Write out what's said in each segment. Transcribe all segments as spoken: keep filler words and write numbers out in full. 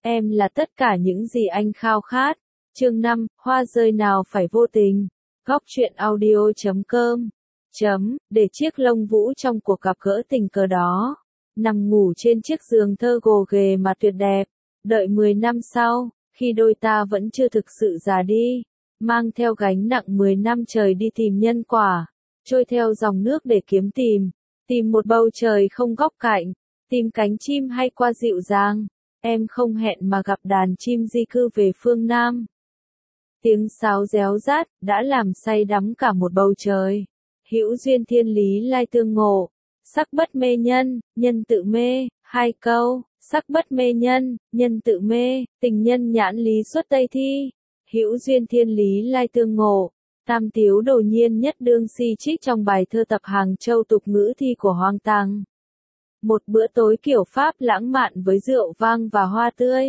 Em là tất cả những gì anh khao khát. Chương năm, hoa rơi nào phải vô tình. Góc truyện audio chấm com chấm, để chiếc lông vũ trong cuộc gặp gỡ tình cờ đó. Nằm ngủ trên chiếc giường thơ gồ ghề mà tuyệt đẹp. Đợi mười năm sau, khi đôi ta vẫn chưa thực sự già đi. Mang theo gánh nặng mười năm trời đi tìm nhân quả. Trôi theo dòng nước để kiếm tìm. Tìm một bầu trời không góc cạnh. Tìm cánh chim hay qua dịu dàng. Em không hẹn mà gặp đàn chim di cư về phương Nam. Tiếng sáo réo rát, đã làm say đắm cả một bầu trời. Hữu duyên thiên lý lai tương ngộ. Sắc bất mê nhân, nhân tự mê, hai câu. Sắc bất mê nhân, nhân tự mê, tình nhân nhãn lý xuất Tây thi. Hữu duyên thiên lý lai tương ngộ. Tam tiếu đồ nhiên nhất đương si trích trong bài thơ tập Hàng Châu tục ngữ thi của Hoàng Tàng. Một bữa tối kiểu Pháp lãng mạn với rượu vang và hoa tươi.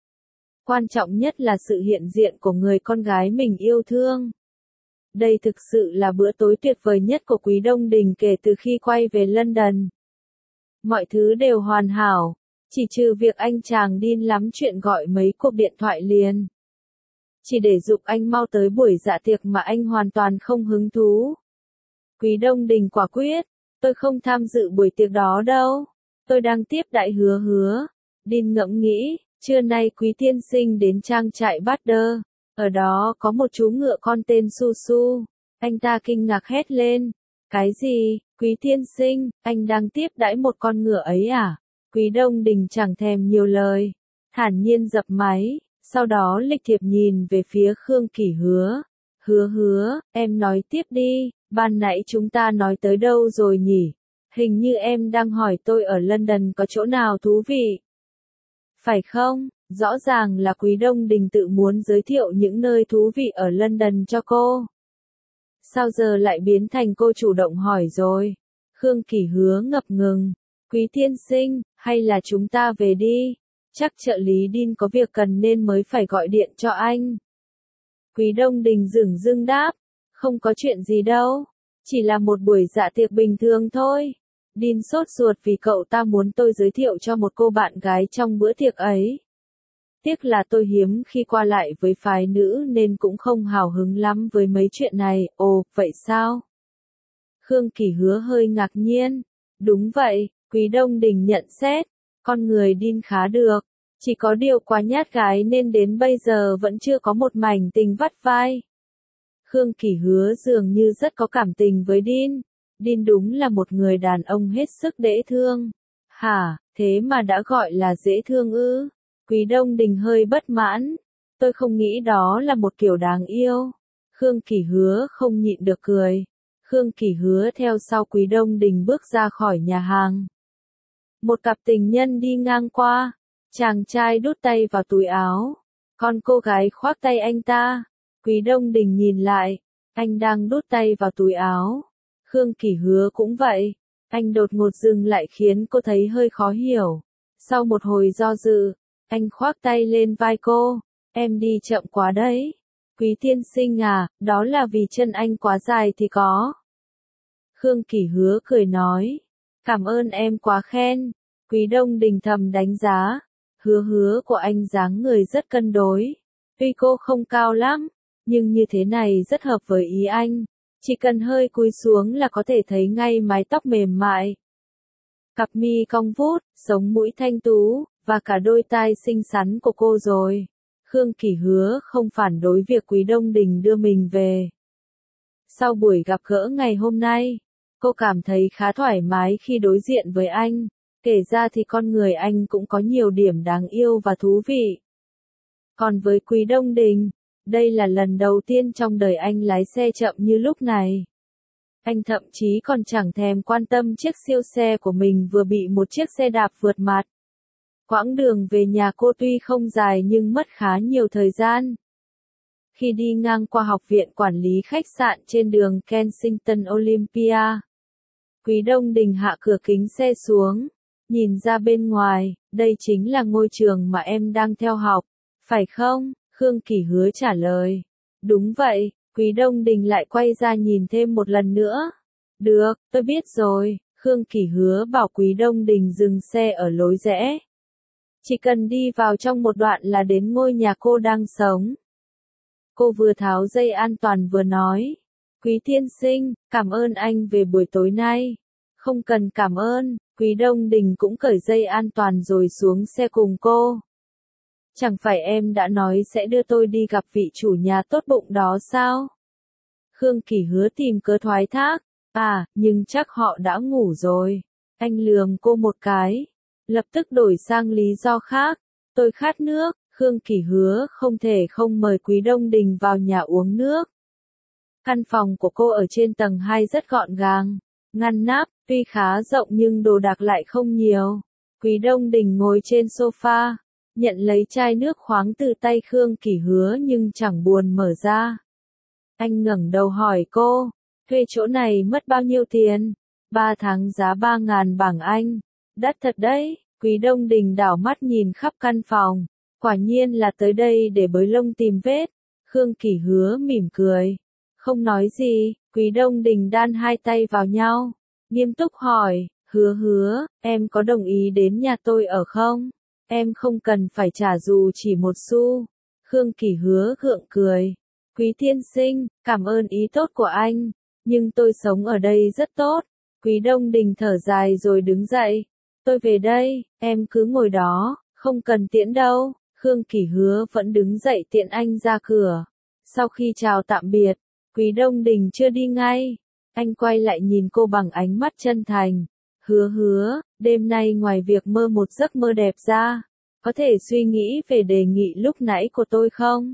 Quan trọng nhất là sự hiện diện của người con gái mình yêu thương. Đây thực sự là bữa tối tuyệt vời nhất của Quý Đông Đình kể từ khi quay về London. Mọi thứ đều hoàn hảo, chỉ trừ việc anh chàng điên lắm chuyện gọi mấy cuộc điện thoại liền. Chỉ để giục anh mau tới buổi dạ tiệc mà anh hoàn toàn không hứng thú. Quý Đông Đình quả quyết, tôi không tham dự buổi tiệc đó đâu. Tôi đang tiếp đại hứa hứa. Đin ngẫm nghĩ, trưa nay Quý tiên sinh đến trang trại Bader. Ở đó có một chú ngựa con tên Su Su. Anh ta kinh ngạc hét lên. Cái gì, Quý tiên sinh, anh đang tiếp đãi một con ngựa ấy à? Quý Đông Đình chẳng thèm nhiều lời. Thản nhiên dập máy, sau đó lịch thiệp nhìn về phía Khương Kỷ Hứa. Hứa hứa, em nói tiếp đi, ban nãy chúng ta nói tới đâu rồi nhỉ? Hình như em đang hỏi tôi ở London có chỗ nào thú vị. Phải không? Rõ ràng là Quý Đông Đình tự muốn giới thiệu những nơi thú vị ở London cho cô. Sao giờ lại biến thành cô chủ động hỏi rồi? Khương Kỷ Hứa ngập ngừng. Quý tiên sinh, hay là chúng ta về đi? Chắc trợ lý Đin có việc cần nên mới phải gọi điện cho anh. Quý Đông Đình dửng dưng đáp. Không có chuyện gì đâu. Chỉ là một buổi dạ tiệc bình thường thôi. Đin sốt ruột vì cậu ta muốn tôi giới thiệu cho một cô bạn gái trong bữa tiệc ấy. Tiếc là tôi hiếm khi qua lại với phái nữ nên cũng không hào hứng lắm với mấy chuyện này. Ồ, vậy sao? Khương Kỷ Hứa hơi ngạc nhiên. Đúng vậy, Quý Đông Đình nhận xét. Con người Đin khá được. Chỉ có điều quá nhát gái nên đến bây giờ vẫn chưa có một mảnh tình vắt vai. Khương Kỷ Hứa dường như rất có cảm tình với Đin. Đin đúng là một người đàn ông hết sức dễ thương. Hả, thế mà đã gọi là dễ thương ư? Quý Đông Đình hơi bất mãn. Tôi không nghĩ đó là một kiểu đáng yêu. Khương Kỷ Hứa không nhịn được cười. Khương Kỷ Hứa theo sau Quý Đông Đình bước ra khỏi nhà hàng. Một cặp tình nhân đi ngang qua. Chàng trai đút tay vào túi áo. Còn cô gái khoác tay anh ta. Quý Đông Đình nhìn lại. Anh đang đút tay vào túi áo. Khương Kỷ Hứa cũng vậy. Anh đột ngột dừng lại khiến cô thấy hơi khó hiểu. Sau một hồi do dự, anh khoác tay lên vai cô. Em đi chậm quá đấy. Quý tiên sinh à, đó là vì chân anh quá dài thì có. Khương Kỷ Hứa cười nói. Cảm ơn em quá khen. Quý Đông Đình thầm đánh giá. Hứa hứa của anh dáng người rất cân đối. Tuy cô không cao lắm, nhưng như thế này rất hợp với ý anh. Chỉ cần hơi cúi xuống là có thể thấy ngay mái tóc mềm mại. Cặp mi cong vút, sống mũi thanh tú, và cả đôi tai xinh xắn của cô rồi. Khương Kỷ Hứa không phản đối việc Quý Đông Đình đưa mình về. Sau buổi gặp gỡ ngày hôm nay, cô cảm thấy khá thoải mái khi đối diện với anh. Kể ra thì con người anh cũng có nhiều điểm đáng yêu và thú vị. Còn với Quý Đông Đình, đây là lần đầu tiên trong đời anh lái xe chậm như lúc này. Anh thậm chí còn chẳng thèm quan tâm chiếc siêu xe của mình vừa bị một chiếc xe đạp vượt mặt. Quãng đường về nhà cô tuy không dài nhưng mất khá nhiều thời gian. Khi đi ngang qua học viện quản lý khách sạn trên đường Kensington Olympia, Quý Đông Đình hạ cửa kính xe xuống, nhìn ra bên ngoài, đây chính là ngôi trường mà em đang theo học, phải không? Khương Kỷ Hứa trả lời. Đúng vậy. Quý Đông Đình lại quay ra nhìn thêm một lần nữa. Được, tôi biết rồi. Khương Kỷ Hứa bảo Quý Đông Đình dừng xe ở lối rẽ. Chỉ cần đi vào trong một đoạn là đến ngôi nhà cô đang sống. Cô vừa tháo dây an toàn vừa nói. Quý tiên sinh, cảm ơn anh về buổi tối nay. Không cần cảm ơn, Quý Đông Đình cũng cởi dây an toàn rồi xuống xe cùng cô. Chẳng phải em đã nói sẽ đưa tôi đi gặp vị chủ nhà tốt bụng đó sao? Khương Kỳ hứa tìm cớ thoái thác. À, nhưng chắc họ đã ngủ rồi. Anh lườm cô một cái. Lập tức đổi sang lý do khác. Tôi khát nước. Khương Kỳ hứa không thể không mời Quý Đông Đình vào nhà uống nước. Căn phòng của cô ở trên tầng hai rất gọn gàng, ngăn nắp, tuy khá rộng nhưng đồ đạc lại không nhiều. Quý Đông Đình ngồi trên sofa, nhận lấy chai nước khoáng từ tay Khương Kỳ hứa nhưng chẳng buồn mở ra. Anh ngẩng đầu hỏi cô, thuê chỗ này mất bao nhiêu tiền? Ba tháng giá ba ngàn bảng Anh. Đắt thật đấy. Quý Đông Đình đảo mắt nhìn khắp căn phòng. Quả nhiên là tới đây để bới lông tìm vết. Khương Kỳ hứa mỉm cười. Không nói gì, Quý Đông Đình đan hai tay vào nhau. Nghiêm túc hỏi, hứa hứa, em có đồng ý đến nhà tôi ở không? Em không cần phải trả dù chỉ một xu. Khương Kỳ hứa gượng cười. Quý tiên sinh, cảm ơn ý tốt của anh. Nhưng tôi sống ở đây rất tốt. Quý Đông Đình thở dài rồi đứng dậy. Tôi về đây, em cứ ngồi đó, không cần tiễn đâu. Khương Kỳ hứa vẫn đứng dậy tiện anh ra cửa. Sau khi chào tạm biệt, Quý Đông Đình chưa đi ngay. Anh quay lại nhìn cô bằng ánh mắt chân thành. Hứa hứa, đêm nay ngoài việc mơ một giấc mơ đẹp ra, có thể suy nghĩ về đề nghị lúc nãy của tôi không?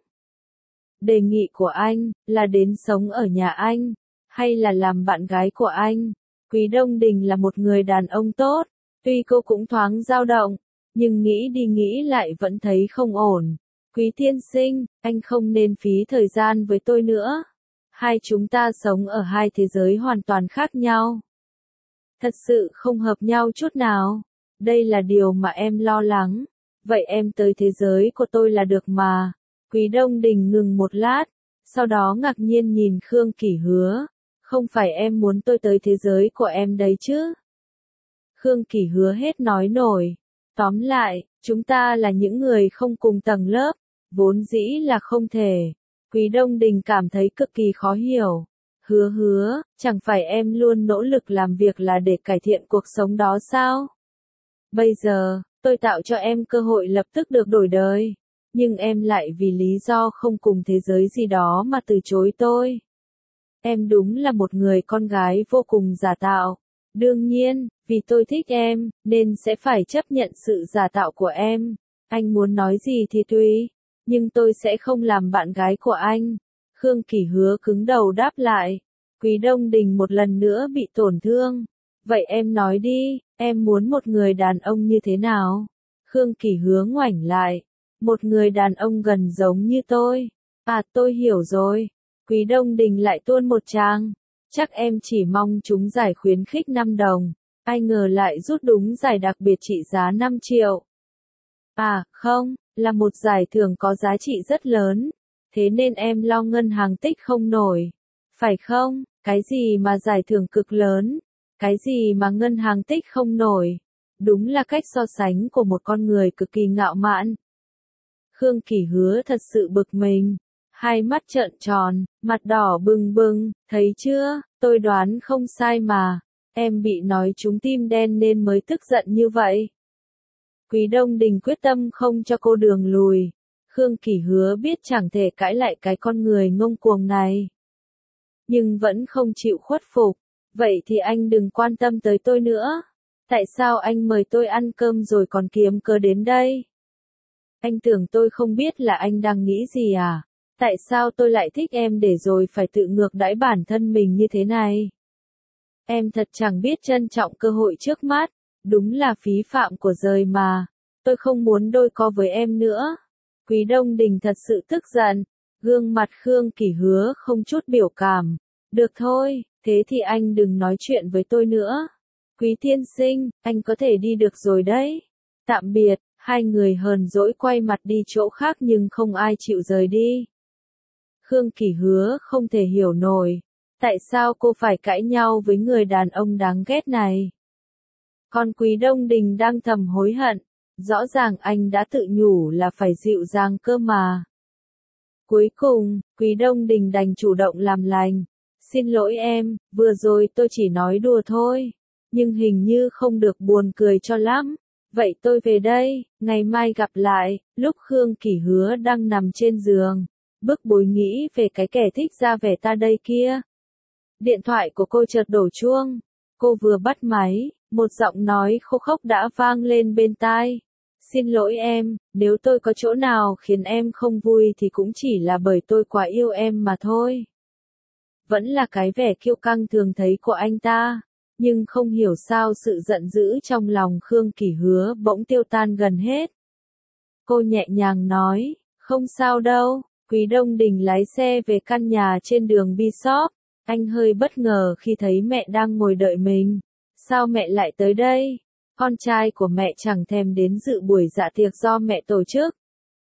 Đề nghị của anh, là đến sống ở nhà anh, hay là làm bạn gái của anh? Quý Đông Đình là một người đàn ông tốt, tuy cô cũng thoáng dao động, nhưng nghĩ đi nghĩ lại vẫn thấy không ổn. Quý tiên sinh, anh không nên phí thời gian với tôi nữa. Hai chúng ta sống ở hai thế giới hoàn toàn khác nhau. Thật sự không hợp nhau chút nào. Đây là điều mà em lo lắng. Vậy em tới thế giới của tôi là được mà. Quý Đông Đình ngừng một lát, sau đó ngạc nhiên nhìn Khương Kỳ hứa. Không phải em muốn tôi tới thế giới của em đấy chứ? Khương Kỳ hứa hết nói nổi. Tóm lại, chúng ta là những người không cùng tầng lớp, vốn dĩ là không thể. Quý Đông Đình cảm thấy cực kỳ khó hiểu. Hứa hứa, chẳng phải em luôn nỗ lực làm việc là để cải thiện cuộc sống đó sao? Bây giờ, tôi tạo cho em cơ hội lập tức được đổi đời. Nhưng em lại vì lý do không cùng thế giới gì đó mà từ chối tôi. Em đúng là một người con gái vô cùng giả tạo. Đương nhiên, vì tôi thích em, nên sẽ phải chấp nhận sự giả tạo của em. Anh muốn nói gì thì tùy, nhưng tôi sẽ không làm bạn gái của anh. Khương Kỳ hứa cứng đầu đáp lại. Quý Đông Đình một lần nữa bị tổn thương. Vậy em nói đi, em muốn một người đàn ông như thế nào? Khương Kỳ hứa ngoảnh lại. Một người đàn ông gần giống như tôi. À, tôi hiểu rồi. Quý Đông Đình lại tuôn một tràng. Chắc em chỉ mong chúng giải khuyến khích năm đồng. Ai ngờ lại rút đúng giải đặc biệt trị giá năm triệu. À, không, là một giải thưởng có giá trị rất lớn. Thế nên em lo ngân hàng tích không nổi. Phải không? Cái gì mà giải thưởng cực lớn? Cái gì mà ngân hàng tích không nổi? Đúng là cách so sánh của một con người cực kỳ ngạo mạn. Khương Kỳ hứa thật sự bực mình. Hai mắt trợn tròn, mặt đỏ bừng bừng, thấy chưa, tôi đoán không sai mà. Em bị nói trúng tim đen nên mới tức giận như vậy. Quý Đông Đình quyết tâm không cho cô đường lùi. Khương Kỳ hứa biết chẳng thể cãi lại cái con người ngông cuồng này. Nhưng vẫn không chịu khuất phục. Vậy thì anh đừng quan tâm tới tôi nữa. Tại sao anh mời tôi ăn cơm rồi còn kiếm cớ đến đây? Anh tưởng tôi không biết là anh đang nghĩ gì à? Tại sao tôi lại thích em để rồi phải tự ngược đãi bản thân mình như thế này? Em thật chẳng biết trân trọng cơ hội trước mắt. Đúng là phí phạm của đời mà. Tôi không muốn đôi co với em nữa. Quý Đông Đình thật sự tức giận. Gương mặt Khương Kỳ hứa không chút biểu cảm. Được thôi, thế thì anh đừng nói chuyện với tôi nữa. Quý tiên sinh, anh có thể đi được rồi đấy. Tạm biệt, hai người hờn dỗi quay mặt đi chỗ khác nhưng không ai chịu rời đi. Khương Kỳ hứa không thể hiểu nổi. Tại sao cô phải cãi nhau với người đàn ông đáng ghét này? Còn Quý Đông Đình đang thầm hối hận. Rõ ràng anh đã tự nhủ là phải dịu dàng cơ mà. Cuối cùng, Quý Đông Đình đành chủ động làm lành. Xin lỗi em, vừa rồi tôi chỉ nói đùa thôi. Nhưng hình như không được buồn cười cho lắm. Vậy tôi về đây, ngày mai gặp lại. Lúc Khương Kỳ Hứa đang nằm trên giường, bức bối nghĩ về cái kẻ thích ra vẻ ta đây kia. Điện thoại của cô chợt đổ chuông. Cô vừa bắt máy, một giọng nói khô khốc đã vang lên bên tai. Xin lỗi em, nếu tôi có chỗ nào khiến em không vui thì cũng chỉ là bởi tôi quá yêu em mà thôi. Vẫn là cái vẻ kiêu căng thường thấy của anh ta, nhưng không hiểu sao sự giận dữ trong lòng Khương Kỳ Hứa bỗng tiêu tan gần hết. Cô nhẹ nhàng nói, không sao đâu. Quý Đông Đình lái xe về căn nhà trên đường Bishop. Anh hơi bất ngờ khi thấy mẹ đang ngồi đợi mình. Sao mẹ lại tới đây? Con trai của mẹ chẳng thèm đến dự buổi dạ tiệc do mẹ tổ chức.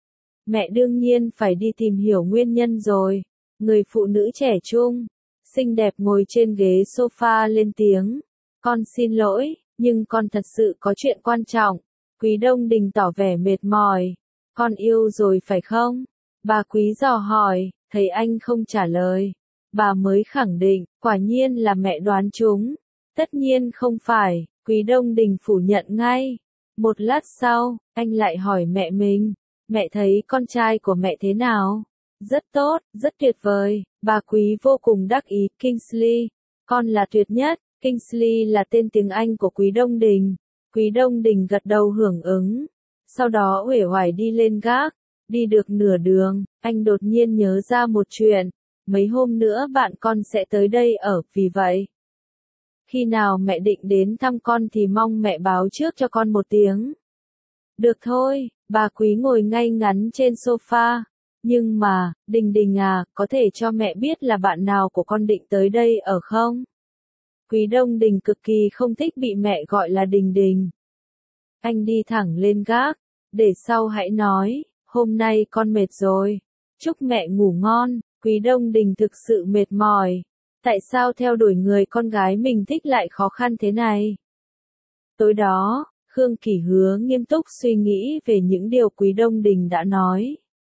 Mẹ đương nhiên phải đi tìm hiểu nguyên nhân rồi. Người phụ nữ trẻ trung, xinh đẹp ngồi trên ghế sofa lên tiếng. Con xin lỗi, nhưng con thật sự có chuyện quan trọng. Quý Đông Đình tỏ vẻ mệt mỏi. Con yêu rồi phải không? Bà Quý dò hỏi, thấy anh không trả lời. Bà mới khẳng định, quả nhiên là mẹ đoán trúng. Tất nhiên không phải, Quý Đông Đình phủ nhận ngay. Một lát sau, anh lại hỏi mẹ mình, mẹ thấy con trai của mẹ thế nào? Rất tốt, rất tuyệt vời, bà Quý vô cùng đắc ý, Kingsley. Con là tuyệt nhất, Kingsley là tên tiếng Anh của Quý Đông Đình. Quý Đông Đình gật đầu hưởng ứng. Sau đó uể oải đi lên gác. Đi được nửa đường, anh đột nhiên nhớ ra một chuyện. Mấy hôm nữa bạn con sẽ tới đây ở, vì vậy. Khi nào mẹ định đến thăm con thì mong mẹ báo trước cho con một tiếng. Được thôi, bà Quý ngồi ngay ngắn trên sofa. Nhưng mà, Đình Đình à, có thể cho mẹ biết là bạn nào của con định tới đây ở không? Quý Đông Đình cực kỳ không thích bị mẹ gọi là Đình Đình. Anh đi thẳng lên gác, để sau hãy nói, hôm nay con mệt rồi. Chúc mẹ ngủ ngon. Quý Đông Đình thực sự mệt mỏi. Tại sao theo đuổi người con gái mình thích lại khó khăn thế này? Tối đó, Khương Kỳ Hứa nghiêm túc suy nghĩ về những điều Quý Đông Đình đã nói.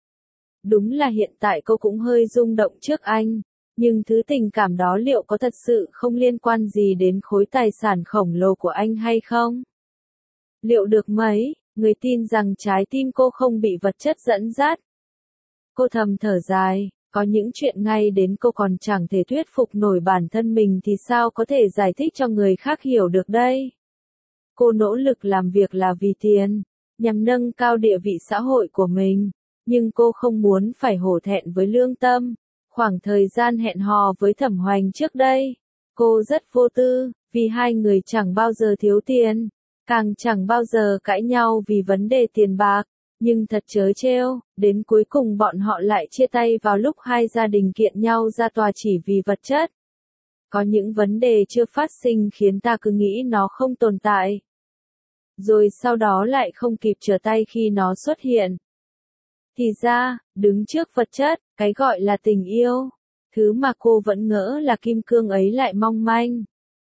Đúng là hiện tại cô cũng hơi rung động trước anh, nhưng thứ tình cảm đó liệu có thật sự không liên quan gì đến khối tài sản khổng lồ của anh hay không? Liệu được mấy, người tin rằng trái tim cô không bị vật chất dẫn dắt? Cô thầm thở dài. Có những chuyện ngay đến cô còn chẳng thể thuyết phục nổi bản thân mình thì sao có thể giải thích cho người khác hiểu được đây? Cô nỗ lực làm việc là vì tiền, nhằm nâng cao địa vị xã hội của mình, nhưng cô không muốn phải hổ thẹn với lương tâm. Khoảng thời gian hẹn hò với Thẩm Hoành trước đây, cô rất vô tư, vì hai người chẳng bao giờ thiếu tiền, càng chẳng bao giờ cãi nhau vì vấn đề tiền bạc. Nhưng thật trớ trêu, đến cuối cùng bọn họ lại chia tay vào lúc hai gia đình kiện nhau ra tòa chỉ vì vật chất. Có những vấn đề chưa phát sinh khiến ta cứ nghĩ nó không tồn tại. Rồi sau đó lại không kịp trở tay khi nó xuất hiện. Thì ra, đứng trước vật chất, cái gọi là tình yêu, thứ mà cô vẫn ngỡ là kim cương ấy lại mong manh.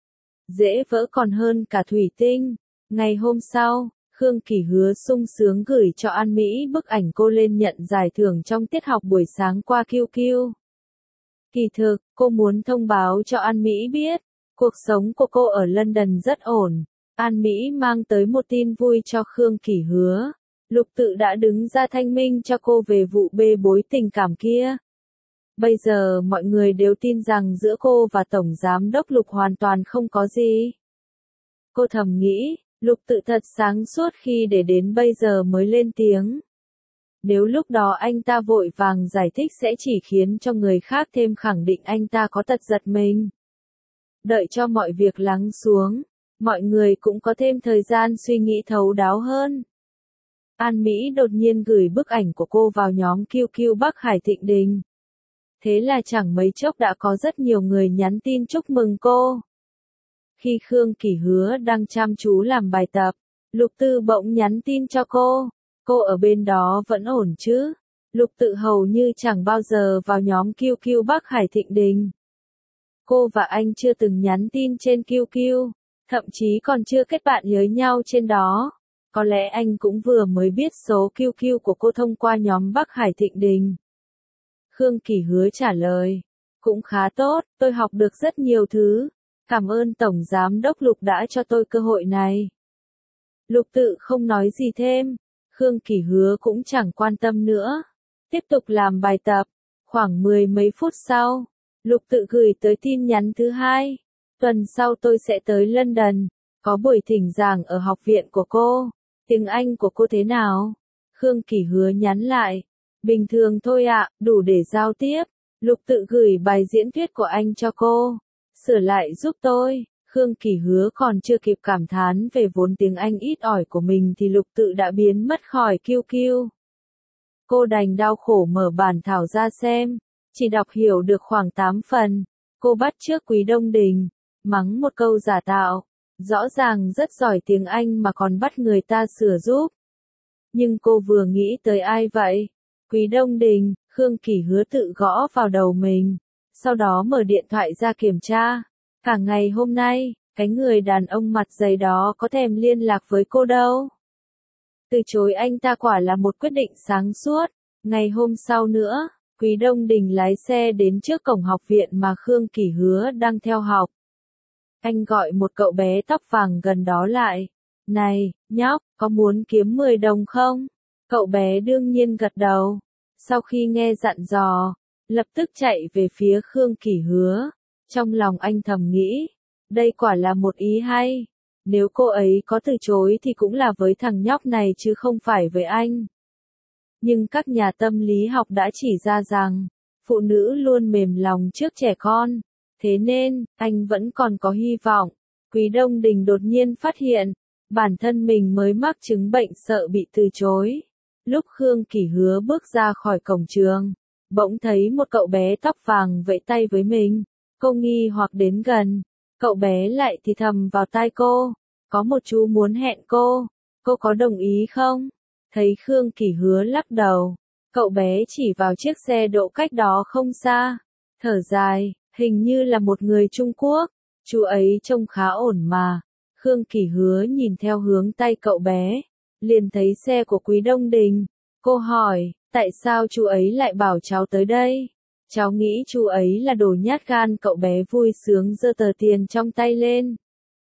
Dễ vỡ còn hơn cả thủy tinh. Ngày hôm sau, Khương Kỳ Hứa sung sướng gửi cho An Mỹ bức ảnh cô lên nhận giải thưởng trong tiết học buổi sáng qua Q Q. Kỳ thực, cô muốn thông báo cho An Mỹ biết, cuộc sống của cô ở London rất ổn. An Mỹ mang tới một tin vui cho Khương Kỳ Hứa. Lục Tự đã đứng ra thanh minh cho cô về vụ bê bối tình cảm kia. Bây giờ mọi người đều tin rằng giữa cô và Tổng Giám đốc Lục hoàn toàn không có gì. Cô thầm nghĩ, Lục Tự thật sáng suốt khi để đến bây giờ mới lên tiếng. Nếu lúc đó anh ta vội vàng giải thích sẽ chỉ khiến cho người khác thêm khẳng định anh ta có tật giật mình. Đợi cho mọi việc lắng xuống, mọi người cũng có thêm thời gian suy nghĩ thấu đáo hơn. An Mỹ đột nhiên gửi bức ảnh của cô vào nhóm Q Q Bắc Hải Thịnh Đình. Thế là chẳng mấy chốc đã có rất nhiều người nhắn tin chúc mừng cô. Khi Khương Kỳ Hứa đang chăm chú làm bài tập, Lục Tư bỗng nhắn tin cho cô. Cô ở bên đó vẫn ổn chứ? Lục Tự hầu như chẳng bao giờ vào nhóm Q Q Bắc Hải Thịnh Đình. Cô và anh chưa từng nhắn tin trên Q Q, thậm chí còn chưa kết bạn với nhau trên đó. Có lẽ anh cũng vừa mới biết số quy quy của cô thông qua nhóm Bắc Hải Thịnh Đình. Khương Kỳ Hứa trả lời. Cũng khá tốt, tôi học được rất nhiều thứ. Cảm ơn Tổng Giám đốc Lục đã cho tôi cơ hội này. Lục Tự không nói gì thêm. Khương Kỳ Hứa cũng chẳng quan tâm nữa. Tiếp tục làm bài tập. Khoảng mười mấy phút sau, Lục Tự gửi tới tin nhắn thứ hai. Tuần sau tôi sẽ tới London. Có buổi thỉnh giảng ở học viện của cô. Tiếng Anh của cô thế nào? Khương Kỳ Hứa nhắn lại. Bình thường thôi ạ, đủ để giao tiếp. Lục Tự gửi bài diễn thuyết của anh cho cô. Sửa lại giúp tôi. Khương Kỳ Hứa còn chưa kịp cảm thán về vốn tiếng Anh ít ỏi của mình thì Lục Tự đã biến mất khỏi quy quy. Cô đành đau khổ mở bản thảo ra xem. Chỉ đọc hiểu được khoảng tám phần. Cô bắt chước Quý Đông Đình. Mắng một câu giả tạo. Rõ ràng rất giỏi tiếng Anh mà còn bắt người ta sửa giúp. Nhưng cô vừa nghĩ tới ai vậy? Quý Đông Đình. Khương Kỳ Hứa tự gõ vào đầu mình. Sau đó mở điện thoại ra kiểm tra. Cả ngày hôm nay, cái người đàn ông mặt dày đó có thèm liên lạc với cô đâu. Từ chối anh ta quả là một quyết định sáng suốt. Ngày hôm sau nữa, Quý Đông Đình lái xe đến trước cổng học viện mà Khương Kỳ Hứa đang theo học. Anh gọi một cậu bé tóc vàng gần đó lại. Này, nhóc, có muốn kiếm mười đồng không? Cậu bé đương nhiên gật đầu. Sau khi nghe dặn dò, lập tức chạy về phía Khương Kỳ Hứa. Trong lòng anh thầm nghĩ, đây quả là một ý hay. Nếu cô ấy có từ chối thì cũng là với thằng nhóc này chứ không phải với anh. Nhưng các nhà tâm lý học đã chỉ ra rằng, phụ nữ luôn mềm lòng trước trẻ con. Thế nên, anh vẫn còn có hy vọng. Quý Đông Đình đột nhiên phát hiện, bản thân mình mới mắc chứng bệnh sợ bị từ chối. Lúc Khương Kỳ Hứa bước ra khỏi cổng trường, bỗng thấy một cậu bé tóc vàng vẫy tay với mình. Cô nghi hoặc đến gần, cậu bé lại thì thầm vào tai cô, có một chú muốn hẹn cô, cô có đồng ý không? Thấy Khương Kỳ Hứa lắc đầu, cậu bé chỉ vào chiếc xe đỗ cách đó không xa, thở dài, hình như là một người Trung Quốc, chú ấy trông khá ổn mà. Khương Kỳ Hứa nhìn theo hướng tay cậu bé, liền thấy xe của Quý Đông Đình. Cô hỏi, tại sao chú ấy lại bảo cháu tới đây? Cháu nghĩ chú ấy là đồ nhát gan. Cậu bé vui sướng giơ tờ tiền trong tay lên.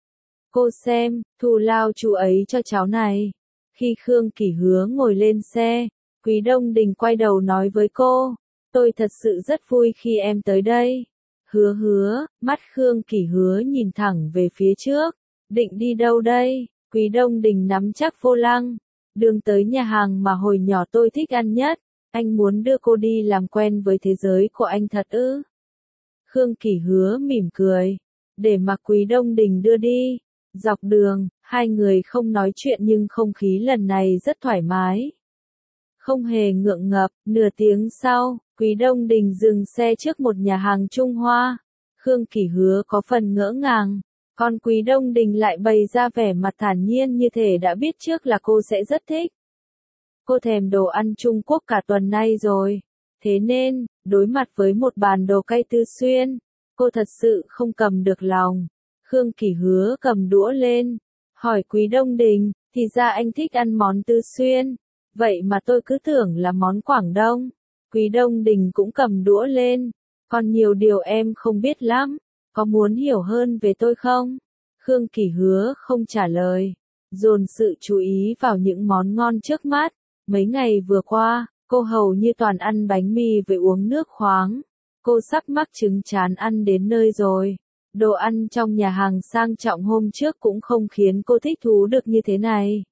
Cô xem, thù lao chú ấy cho cháu này. Khi Khương Kỳ Hứa ngồi lên xe, Quý Đông Đình quay đầu nói với cô, tôi thật sự rất vui khi em tới đây. Hứa hứa, mắt Khương Kỳ Hứa nhìn thẳng về phía trước, định đi đâu đây? Quý Đông Đình nắm chắc vô lăng, đường tới nhà hàng mà hồi nhỏ tôi thích ăn nhất. Anh muốn đưa cô đi làm quen với thế giới của anh thật ư? Khương Kỳ Hứa mỉm cười, để mặc Quý Đông Đình đưa đi. Dọc đường, hai người không nói chuyện nhưng không khí lần này rất thoải mái. Không hề ngượng ngập, nửa tiếng sau, Quý Đông Đình dừng xe trước một nhà hàng Trung Hoa. Khương Kỳ Hứa có phần ngỡ ngàng, còn Quý Đông Đình lại bày ra vẻ mặt thản nhiên như thể đã biết trước là cô sẽ rất thích. Cô thèm đồ ăn Trung Quốc cả tuần nay rồi. Thế nên, đối mặt với một bàn đồ cay Tư Xuyên, cô thật sự không cầm được lòng. Khương Kỳ Hứa cầm đũa lên, hỏi Quý Đông Đình, thì ra anh thích ăn món Tư Xuyên. Vậy mà tôi cứ tưởng là món Quảng Đông. Quý Đông Đình cũng cầm đũa lên, còn nhiều điều em không biết lắm. Có muốn hiểu hơn về tôi không? Khương Kỳ Hứa không trả lời, dồn sự chú ý vào những món ngon trước mắt. Mấy ngày vừa qua, cô hầu như toàn ăn bánh mì với uống nước khoáng. Cô sắp mắc chứng chán ăn đến nơi rồi. Đồ ăn trong nhà hàng sang trọng hôm trước cũng không khiến cô thích thú được như thế này.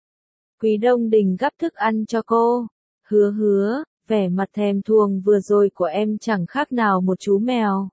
Quý Đông Đình gắp thức ăn cho cô. Hứa hứa, vẻ mặt thèm thuồng vừa rồi của em chẳng khác nào một chú mèo.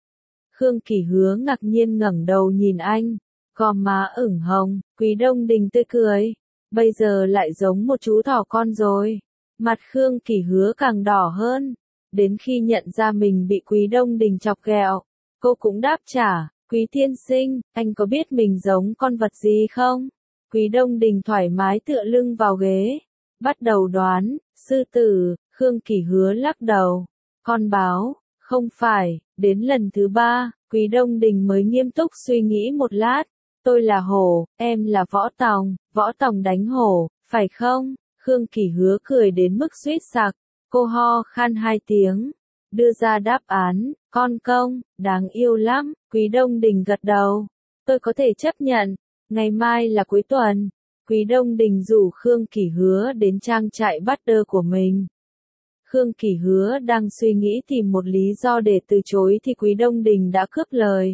Khương Kỳ Hứa ngạc nhiên ngẩng đầu nhìn anh, gò má ửng hồng. Quý Đông Đình tươi cười, bây giờ lại giống một chú thỏ con rồi. Mặt Khương Kỳ Hứa càng đỏ hơn, đến khi nhận ra mình bị Quý Đông Đình chọc ghẹo, cô cũng đáp trả, Quý tiên sinh, anh có biết mình giống con vật gì không? Quý Đông Đình thoải mái tựa lưng vào ghế, bắt đầu đoán, sư tử. Khương Kỳ Hứa lắc đầu, con báo, không phải. Đến lần thứ ba, Quý Đông Đình mới nghiêm túc suy nghĩ một lát, Tôi là hổ, em là võ tòng, võ tòng đánh hổ, phải không? Khương Kỳ Hứa cười đến mức suýt sặc, cô ho khan hai tiếng, đưa ra đáp án, con công, đáng yêu lắm, Quý Đông Đình gật đầu, tôi có thể chấp nhận, ngày mai là cuối tuần, Quý Đông Đình rủ Khương Kỳ Hứa đến trang trại Butter của mình. Khương Kỳ Hứa đang suy nghĩ tìm một lý do để từ chối thì Quý Đông Đình đã cướp lời.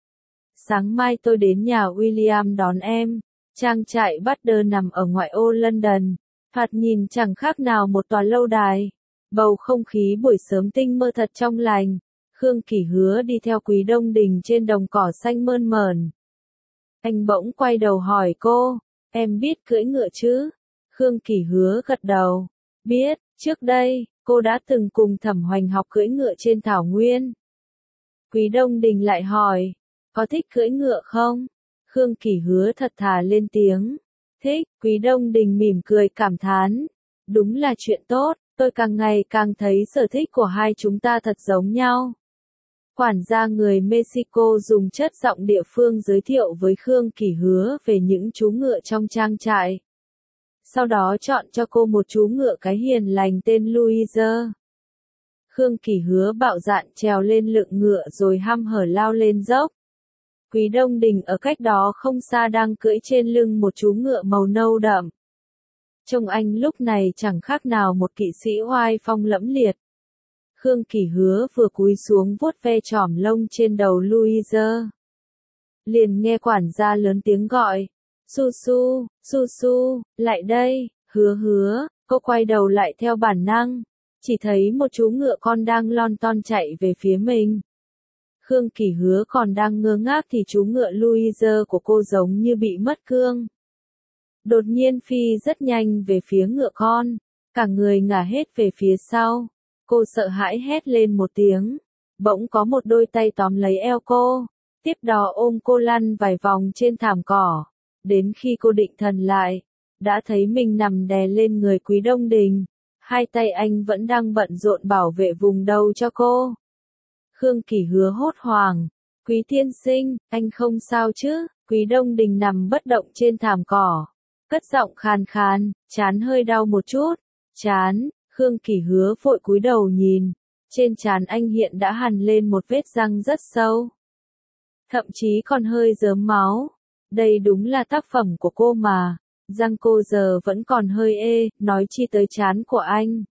Sáng mai tôi đến nhà William đón em, trang trại Butter nằm ở ngoại ô London, thoạt nhìn chẳng khác nào một tòa lâu đài. Bầu không khí buổi sớm tinh mơ thật trong lành, Khương Kỳ Hứa đi theo Quý Đông Đình trên đồng cỏ xanh mơn mởn. Anh bỗng quay đầu hỏi cô, em biết cưỡi ngựa chứ? Khương Kỳ Hứa gật đầu, biết, trước đây, cô đã từng cùng Thẩm Hoành học cưỡi ngựa trên thảo nguyên. Quý Đông Đình lại hỏi, có thích cưỡi ngựa không? Khương Kỳ Hứa thật thà lên tiếng, thích, Quý Đông Đình mỉm cười cảm thán, đúng là chuyện tốt, tôi càng ngày càng thấy sở thích của hai chúng ta thật giống nhau. Quản gia người Mexico dùng chất giọng địa phương giới thiệu với Khương Kỳ Hứa về những chú ngựa trong trang trại. Sau đó chọn cho cô một chú ngựa cái hiền lành tên Louise. Khương Kỳ Hứa bạo dạn trèo lên lưng ngựa rồi hăm hở lao lên dốc. Quý Đông Đình ở cách đó không xa đang cưỡi trên lưng một chú ngựa màu nâu đậm. Trông anh lúc này chẳng khác nào một kỵ sĩ oai phong lẫm liệt. Khương Kỳ Hứa vừa cúi xuống vuốt ve chòm lông trên đầu Louise. Liền nghe quản gia lớn tiếng gọi, Su Su, Su Su, lại đây, Hứa Hứa, cô quay đầu lại theo bản năng, chỉ thấy một chú ngựa con đang lon ton chạy về phía mình. Khương Kỳ Hứa còn đang ngơ ngác thì chú ngựa Louise của cô giống như bị mất cương. Đột nhiên phi rất nhanh về phía ngựa con, cả người ngả hết về phía sau. Cô sợ hãi hét lên một tiếng, bỗng có một đôi tay tóm lấy eo cô, tiếp đó ôm cô lăn vài vòng trên thảm cỏ, đến khi cô định thần lại, đã thấy mình nằm đè lên người Quý Đông Đình, hai tay anh vẫn đang bận rộn bảo vệ vùng đầu cho cô. Khương Kỳ Hứa hốt hoảng, Quý tiên sinh, anh không sao chứ? Quý Đông Đình nằm bất động trên thảm cỏ, cất giọng khàn khàn, trán hơi đau một chút, trán. Khương Kỳ Hứa vội cúi đầu nhìn, trên trán anh hiện đã hằn lên một vết răng rất sâu. Thậm chí còn hơi rớm máu. Đây đúng là tác phẩm của cô mà, răng cô giờ vẫn còn hơi ê, nói chi tới trán của anh.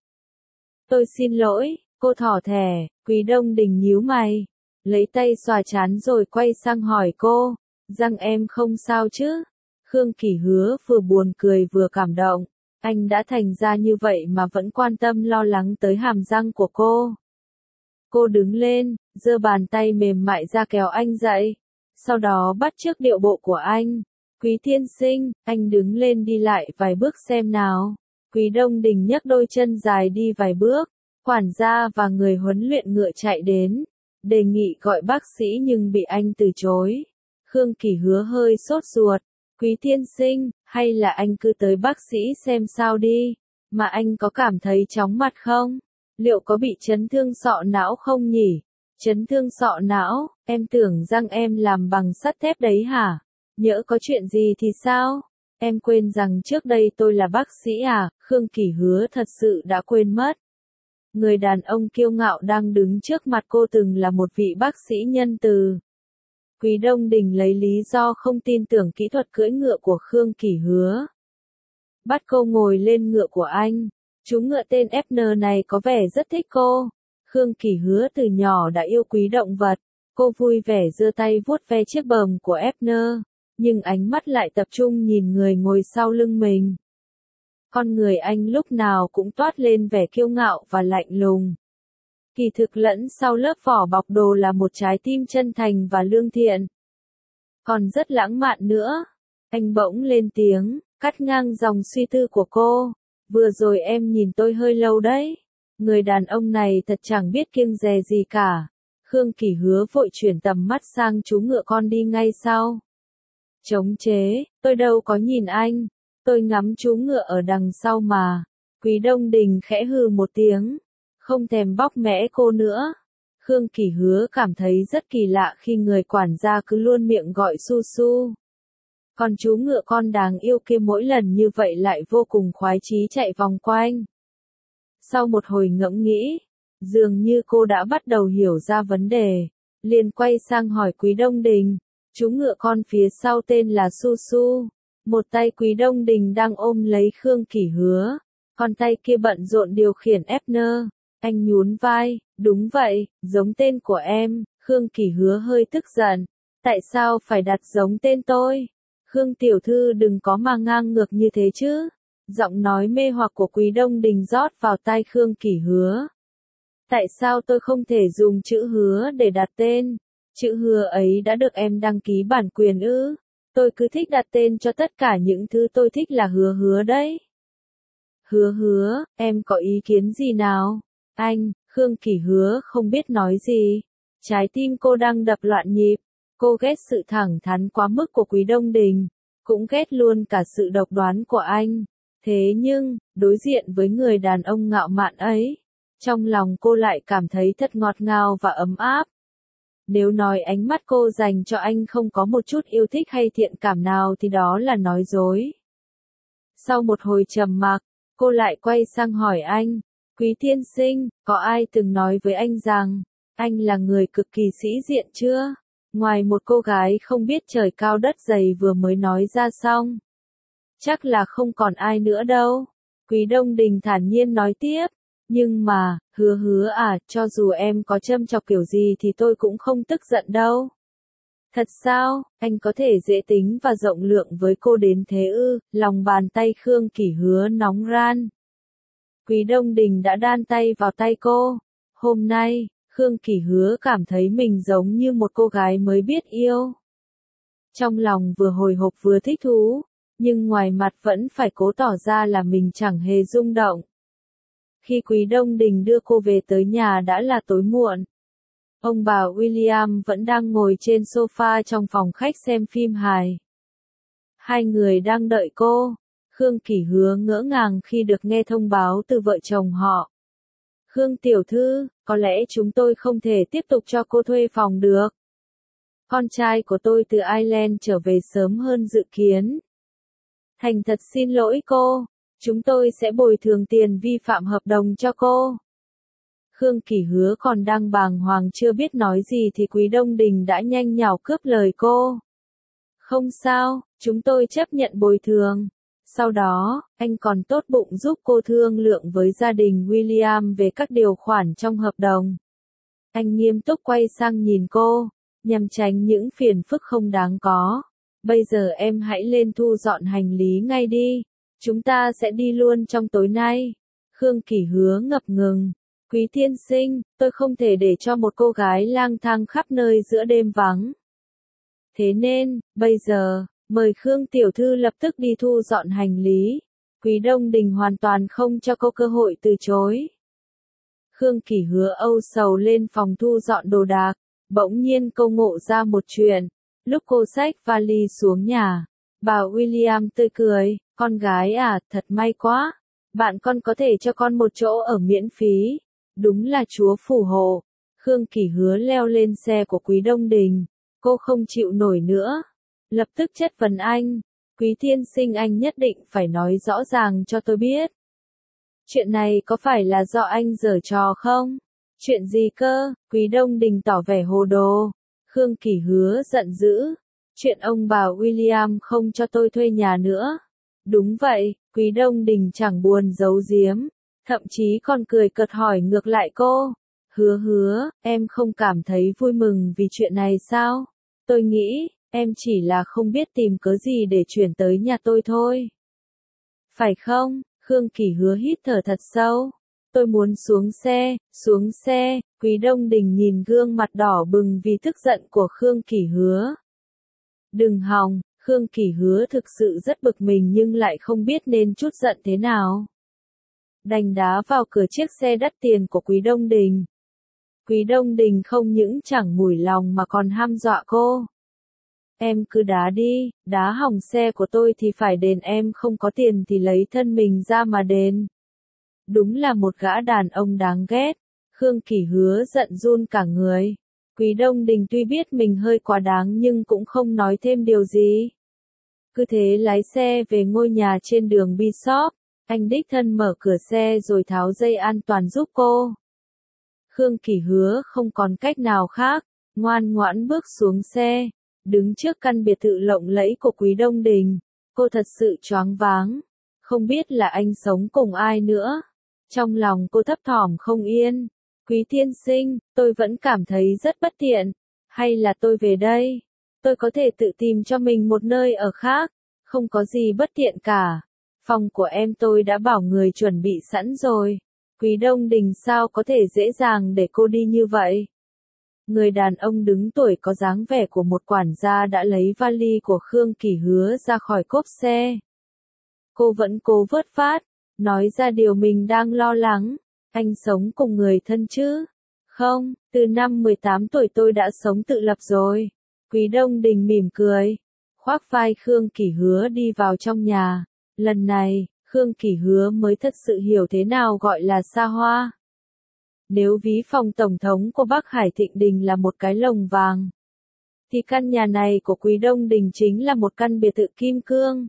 Tôi xin lỗi, cô thỏ thẻ, Quý Đông Đình nhíu mày, lấy tay xòa trán rồi quay sang hỏi cô, răng em không sao chứ? Khương Kỳ Hứa vừa buồn cười vừa cảm động. Anh đã thành ra như vậy mà vẫn quan tâm lo lắng tới hàm răng của cô. Cô đứng lên, giơ bàn tay mềm mại ra kéo anh dậy. Sau đó bắt chước điệu bộ của anh. Quý tiên sinh, anh đứng lên đi lại vài bước xem nào. Quý Đông Đình nhấc đôi chân dài đi vài bước. Quản gia và người huấn luyện ngựa chạy đến. Đề nghị gọi bác sĩ nhưng bị anh từ chối. Khương Kỳ Hứa hơi sốt ruột. Quý tiên sinh, hay là anh cứ tới bác sĩ xem sao đi, mà anh có cảm thấy chóng mặt không? Liệu có bị chấn thương sọ não không nhỉ? Chấn thương sọ não, em tưởng răng em làm bằng sắt thép đấy hả? Nhỡ có chuyện gì thì sao? Em quên rằng trước đây tôi là bác sĩ à? Khương Kỳ Hứa thật sự đã quên mất. Người đàn ông kiêu ngạo đang đứng trước mặt cô từng là một vị bác sĩ nhân từ. Quý Đông Đình lấy lý do không tin tưởng kỹ thuật cưỡi ngựa của Khương Kỳ Hứa. Bắt cô ngồi lên ngựa của anh. Chú ngựa tên ép en này có vẻ rất thích cô. Khương Kỳ Hứa từ nhỏ đã yêu quý động vật. Cô vui vẻ giơ tay vuốt ve chiếc bờm của ép en, nhưng ánh mắt lại tập trung nhìn người ngồi sau lưng mình. Con người anh lúc nào cũng toát lên vẻ kiêu ngạo và lạnh lùng. Kỳ thực lẫn sau lớp vỏ bọc đồ là một trái tim chân thành và lương thiện. Còn rất lãng mạn nữa. Anh bỗng lên tiếng, cắt ngang dòng suy tư của cô. Vừa rồi em nhìn tôi hơi lâu đấy. Người đàn ông này thật chẳng biết kiêng dè gì cả. Khương Kỳ Hứa vội chuyển tầm mắt sang chú ngựa con đi ngay sau. Chống chế, tôi đâu có nhìn anh. Tôi ngắm chú ngựa ở đằng sau mà. Quý Đông Đình khẽ hừ một tiếng. Không thèm bóc mẽ cô nữa. Khương Kỳ Hứa cảm thấy rất kỳ lạ khi người quản gia cứ luôn miệng gọi Su Su. Còn chú ngựa con đáng yêu kia mỗi lần như vậy lại vô cùng khoái chí chạy vòng quanh. Sau một hồi ngẫm nghĩ, dường như cô đã bắt đầu hiểu ra vấn đề, liền quay sang hỏi Quý Đông Đình. Chú ngựa con phía sau tên là Su Su. Một tay Quý Đông Đình đang ôm lấy Khương Kỷ Hứa, còn tay kia bận rộn điều khiển Epner. Anh nhún vai, đúng vậy, giống tên của em. Khương Kỷ Hứa hơi tức giận. Tại sao phải đặt giống tên tôi? Khương tiểu thư đừng có mà ngang ngược như thế chứ. Giọng nói mê hoặc của Quý Đông Đình rót vào tai Khương Kỷ Hứa. Tại sao tôi không thể dùng chữ Hứa để đặt tên? Chữ Hứa ấy đã được em đăng ký bản quyền ư? Tôi cứ thích đặt tên cho tất cả những thứ tôi thích là Hứa Hứa đấy. Hứa Hứa, em có ý kiến gì nào? Anh, Khương Kỷ Hứa không biết nói gì. Trái tim cô đang đập loạn nhịp. Cô ghét sự thẳng thắn quá mức của Quý Đông Đình, cũng ghét luôn cả sự độc đoán của anh. Thế nhưng, đối diện với người đàn ông ngạo mạn ấy, trong lòng cô lại cảm thấy thật ngọt ngào và ấm áp. Nếu nói ánh mắt cô dành cho anh không có một chút yêu thích hay thiện cảm nào thì đó là nói dối. Sau một hồi trầm mặc, cô lại quay sang hỏi anh, Quý tiên sinh, có ai từng nói với anh rằng, anh là người cực kỳ sĩ diện chưa? Ngoài một cô gái không biết trời cao đất dày vừa mới nói ra xong. Chắc là không còn ai nữa đâu. Quý Đông Đình thản nhiên nói tiếp. Nhưng mà, Hứa Hứa à, cho dù em có châm chọc kiểu gì thì tôi cũng không tức giận đâu. Thật sao, anh có thể dễ tính và rộng lượng với cô đến thế ư? Lòng bàn tay Khương Kỷ Hứa nóng ran. Quý Đông Đình đã đan tay vào tay cô. Hôm nay, Khương Kỷ Hứa cảm thấy mình giống như một cô gái mới biết yêu. Trong lòng vừa hồi hộp vừa thích thú, nhưng ngoài mặt vẫn phải cố tỏ ra là mình chẳng hề rung động. Khi Quý Đông Đình đưa cô về tới nhà đã là tối muộn. Ông bà William vẫn đang ngồi trên sofa trong phòng khách xem phim hài. Hai người đang đợi cô. Khương Kỷ Hứa ngỡ ngàng khi được nghe thông báo từ vợ chồng họ. Khương tiểu thư, có lẽ chúng tôi không thể tiếp tục cho cô thuê phòng được. Con trai của tôi từ Ireland trở về sớm hơn dự kiến. Thành thật xin lỗi cô, chúng tôi sẽ bồi thường tiền vi phạm hợp đồng cho cô. Khương Kỷ Hứa còn đang bàng hoàng chưa biết nói gì thì Quý Đông Đình đã nhanh nhảu cướp lời cô. Không sao, chúng tôi chấp nhận bồi thường. Sau đó, anh còn tốt bụng giúp cô thương lượng với gia đình William về các điều khoản trong hợp đồng. Anh nghiêm túc quay sang nhìn cô, nhằm tránh những phiền phức không đáng có. Bây giờ em hãy lên thu dọn hành lý ngay đi. Chúng ta sẽ đi luôn trong tối nay. Khương Kỷ Hứa ngập ngừng. Quý tiên sinh, tôi không thể để cho một cô gái lang thang khắp nơi giữa đêm vắng. Thế nên, bây giờ, mời Khương tiểu thư lập tức đi thu dọn hành lý. Quý Đông Đình hoàn toàn không cho cô cơ hội từ chối. Khương Kỷ Hứa âu sầu lên phòng thu dọn đồ đạc. Bỗng nhiên cô ngộ ra một chuyện. Lúc cô xách vali xuống nhà, bà William tươi cười, con gái à, thật may quá. Bạn con có thể cho con một chỗ ở miễn phí. Đúng là Chúa phù hộ. Khương Kỷ Hứa leo lên xe của Quý Đông Đình. Cô không chịu nổi nữa. Lập tức chất vấn anh. Quý tiên sinh anh nhất định phải nói rõ ràng cho tôi biết. Chuyện này có phải là do anh giở trò không? Chuyện gì cơ? Quý Đông Đình tỏ vẻ hồ đồ. Khương Kỷ Hứa giận dữ. Chuyện ông bà William không cho tôi thuê nhà nữa. Đúng vậy, Quý Đông Đình chẳng buồn giấu giếm. Thậm chí còn cười cợt hỏi ngược lại cô. Hứa Hứa, em không cảm thấy vui mừng vì chuyện này sao? Tôi nghĩ, em chỉ là không biết tìm cớ gì để chuyển tới nhà tôi thôi. Phải không? Khương Kỷ Hứa hít thở thật sâu. Tôi muốn xuống xe, xuống xe. Quý Đông Đình nhìn gương mặt đỏ bừng vì tức giận của Khương Kỷ Hứa. Đừng hòng, Khương Kỷ Hứa thực sự rất bực mình nhưng lại không biết nên trút giận thế nào. Đành đá vào cửa chiếc xe đắt tiền của Quý Đông Đình. Quý Đông Đình không những chẳng mủi lòng mà còn hăm dọa cô. Em cứ đá đi, đá hỏng xe của tôi thì phải đền, em không có tiền thì lấy thân mình ra mà đền. Đúng là một gã đàn ông đáng ghét. Khương Kỷ Hứa giận run cả người. Quý Đông Đình tuy biết mình hơi quá đáng nhưng cũng không nói thêm điều gì. Cứ thế lái xe về ngôi nhà trên đường Bishop, anh đích thân mở cửa xe rồi tháo dây an toàn giúp cô. Khương Kỳ Hứa không còn cách nào khác, ngoan ngoãn bước xuống xe, đứng trước căn biệt thự lộng lẫy của Quý Đông Đình. Cô thật sự choáng váng, không biết là anh sống cùng ai nữa. Trong lòng cô thấp thỏm không yên. Quý tiên sinh, tôi vẫn cảm thấy rất bất tiện. Hay là tôi về đây? Tôi có thể tự tìm cho mình một nơi ở khác. Không có gì bất tiện cả. Phòng của em tôi đã bảo người chuẩn bị sẵn rồi. Quý Đông Đình sao có thể dễ dàng để cô đi như vậy? Người đàn ông đứng tuổi có dáng vẻ của một quản gia đã lấy vali của Khương Kỳ Hứa ra khỏi cốp xe. Cô vẫn cố vớt vát, nói ra điều mình đang lo lắng. Anh sống cùng người thân chứ? Không, từ năm mười tám tuổi tôi đã sống tự lập rồi. Quý Đông Đình mỉm cười, khoác vai Khương Kỳ Hứa đi vào trong nhà. Lần này, Khương Kỳ Hứa mới thật sự hiểu thế nào gọi là xa hoa. Nếu ví phòng tổng thống của Bắc Hải Thịnh Đình là một cái lồng vàng, thì căn nhà này của Quý Đông Đình chính là một căn biệt thự kim cương.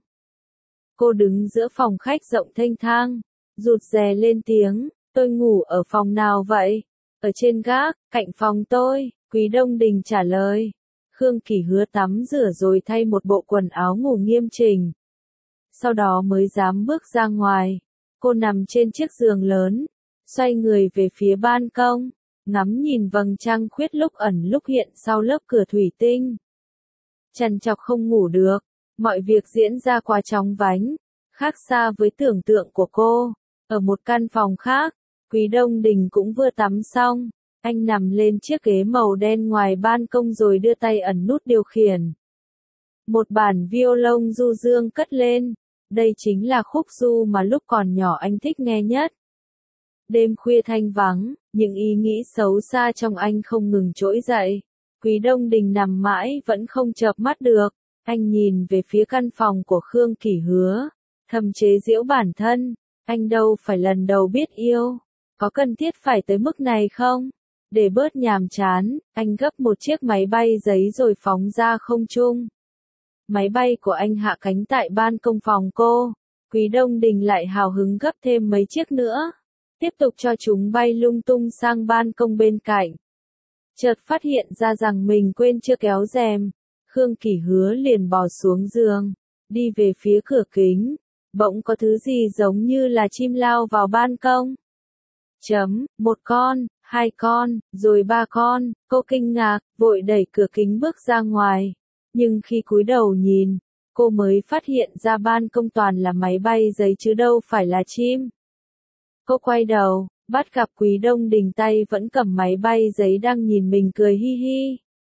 Cô đứng giữa phòng khách rộng thênh thang, rụt rè lên tiếng, tôi ngủ ở phòng nào vậy? Ở trên gác, cạnh phòng tôi, Quý Đông Đình trả lời. Khương Kỳ Hứa tắm rửa rồi thay một bộ quần áo ngủ nghiêm chỉnh. Sau đó mới dám bước ra ngoài. Cô nằm trên chiếc giường lớn, xoay người về phía ban công, ngắm nhìn vầng trăng khuyết lúc ẩn lúc hiện sau lớp cửa thủy tinh. Trằn trọc không ngủ được, mọi việc diễn ra quá chóng vánh, khác xa với tưởng tượng của cô. Ở một căn phòng khác, Quý Đông Đình cũng vừa tắm xong, anh nằm lên chiếc ghế màu đen ngoài ban công rồi đưa tay ấn nút điều khiển. Một bản violon du dương cất lên, đây chính là khúc du mà lúc còn nhỏ anh thích nghe nhất. Đêm khuya thanh vắng, những ý nghĩ xấu xa trong anh không ngừng trỗi dậy. Quý Đông Đình nằm mãi vẫn không chợp mắt được, anh nhìn về phía căn phòng của Khương Kỳ Hứa, thầm chế giễu bản thân, anh đâu phải lần đầu biết yêu, có cần thiết phải tới mức này không? Để bớt nhàm chán, anh gấp một chiếc máy bay giấy rồi phóng ra không trung. Máy bay của anh hạ cánh tại ban công phòng cô, Quý Đông Đình lại hào hứng gấp thêm mấy chiếc nữa, tiếp tục cho chúng bay lung tung sang ban công bên cạnh. Chợt phát hiện ra rằng mình quên chưa kéo rèm, Khương Kỳ Hứa liền bò xuống giường, đi về phía cửa kính, bỗng có thứ gì giống như là chim lao vào ban công. Chấm, một con, hai con, rồi ba con, cô kinh ngạc, vội đẩy cửa kính bước ra ngoài. Nhưng khi cúi đầu nhìn, cô mới phát hiện ra ban công toàn là máy bay giấy chứ đâu phải là chim. Cô quay đầu, bắt gặp Quý Đông Đình tay vẫn cầm máy bay giấy đang nhìn mình cười hi hi.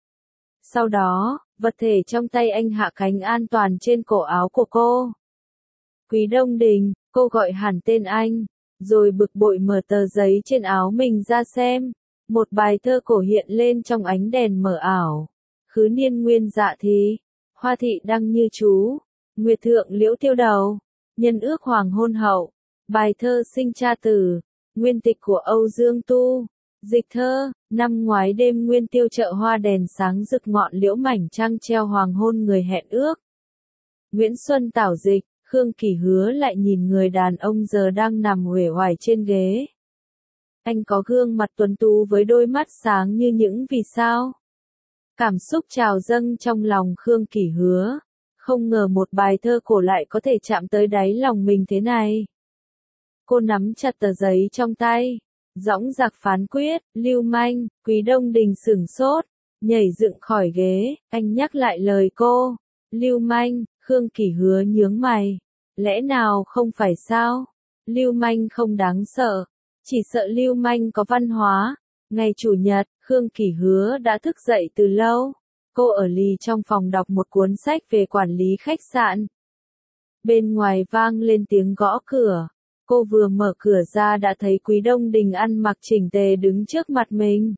Sau đó, vật thể trong tay anh hạ cánh an toàn trên cổ áo của cô. Quý Đông Đình, cô gọi hẳn tên anh, rồi bực bội mở tờ giấy trên áo mình ra xem. Một bài thơ cổ hiện lên trong ánh đèn mờ ảo. Khứ niên nguyên dạ thì, hoa thị đăng như chú, nguyệt thượng liễu tiêu đầu, nhân ước hoàng hôn hậu. Bài thơ sinh cha tử, nguyên tịch của Âu Dương Tu. Dịch thơ, năm ngoái đêm nguyên tiêu chợ hoa đèn sáng rực ngọn liễu mảnh trăng treo hoàng hôn người hẹn ước. Nguyễn Xuân Tảo dịch, Khương Kỳ Hứa lại nhìn người đàn ông giờ đang nằm uể oải trên ghế. Anh có gương mặt tuấn tú với đôi mắt sáng như những vì sao. Cảm xúc trào dâng trong lòng Khương Kỳ Hứa, không ngờ một bài thơ cổ lại có thể chạm tới đáy lòng mình thế này. Cô nắm chặt tờ giấy trong tay, dõng dạc phán quyết, lưu manh. Quý Đông Đình sửng sốt, nhảy dựng khỏi ghế, anh nhắc lại lời cô, lưu manh. Khương Kỳ Hứa nhướng mày, lẽ nào không phải sao? Lưu manh không đáng sợ, chỉ sợ lưu manh có văn hóa. Ngày Chủ nhật, Khương Kỳ Hứa đã thức dậy từ lâu. Cô ở lì trong phòng đọc một cuốn sách về quản lý khách sạn. Bên ngoài vang lên tiếng gõ cửa. Cô vừa mở cửa ra đã thấy Quý Đông Đình ăn mặc chỉnh tề đứng trước mặt mình.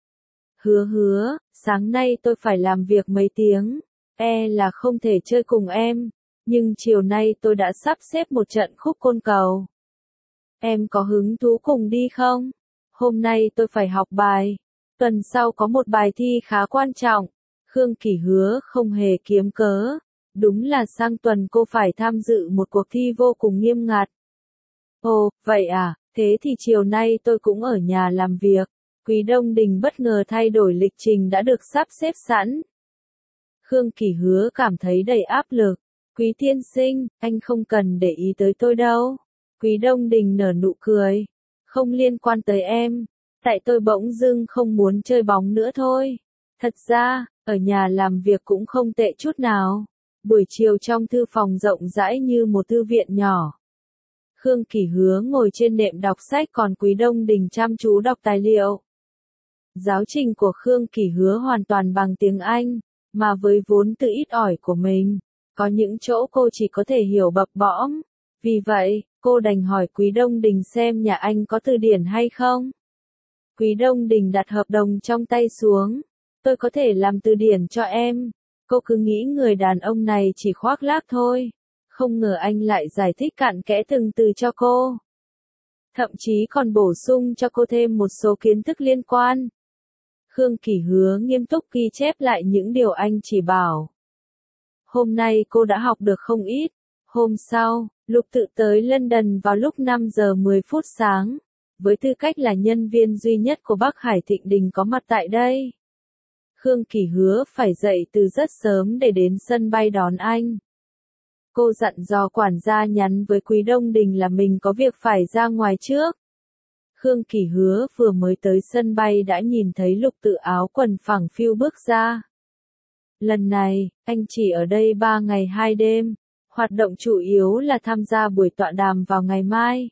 Hứa hứa, sáng nay tôi phải làm việc mấy tiếng, e là không thể chơi cùng em, nhưng chiều nay tôi đã sắp xếp một trận khúc côn cầu. Em có hứng thú cùng đi không? Hôm nay tôi phải học bài, tuần sau có một bài thi khá quan trọng. Khương Kỳ Hứa không hề kiếm cớ, Đúng là sang tuần cô phải tham dự một cuộc thi vô cùng nghiêm ngặt. Ồ, vậy à, thế thì chiều nay tôi cũng ở nhà làm việc. Quý Đông Đình bất ngờ thay đổi lịch trình đã được sắp xếp sẵn. Khương Kỳ Hứa cảm thấy đầy áp lực. Quý tiên sinh, anh không cần để ý tới tôi đâu. Quý Đông Đình nở nụ cười. Không liên quan tới em. Tại tôi bỗng dưng không muốn chơi bóng nữa thôi. Thật ra, ở nhà làm việc cũng không tệ chút nào. Buổi chiều trong thư phòng rộng rãi như một thư viện nhỏ. Khương Kỳ Hứa ngồi trên nệm đọc sách còn Quý Đông Đình chăm chú đọc tài liệu. Giáo trình của Khương Kỳ Hứa hoàn toàn bằng tiếng Anh, mà với vốn từ ít ỏi của mình, có những chỗ cô chỉ có thể hiểu bập bõm. Vì vậy, cô đành hỏi Quý Đông Đình xem nhà anh có từ điển hay không. Quý Đông Đình đặt hợp đồng trong tay xuống. Tôi có thể làm từ điển cho em. Cô cứ nghĩ người đàn ông này chỉ khoác lác thôi. Không ngờ anh lại giải thích cặn kẽ từng từ cho cô. Thậm chí còn bổ sung cho cô thêm một số kiến thức liên quan. Khương Kỳ Hứa nghiêm túc ghi chép lại những điều anh chỉ bảo. Hôm nay cô đã học được không ít. Hôm sau, Lục Tự tới London vào lúc năm giờ mười phút sáng. Với tư cách là nhân viên duy nhất của Bắc Hải Thịnh Đình có mặt tại đây. Khương Kỳ Hứa phải dậy từ rất sớm để đến sân bay đón anh. Cô dặn dò quản gia nhắn với Quý Đông Đình là mình có việc phải ra ngoài trước. Khương Kỳ Hứa vừa mới tới sân bay đã nhìn thấy Lục Tự áo quần phẳng phiu bước ra. Lần này, anh chỉ ở đây ba ngày hai đêm. Hoạt động chủ yếu là tham gia buổi tọa đàm vào ngày mai.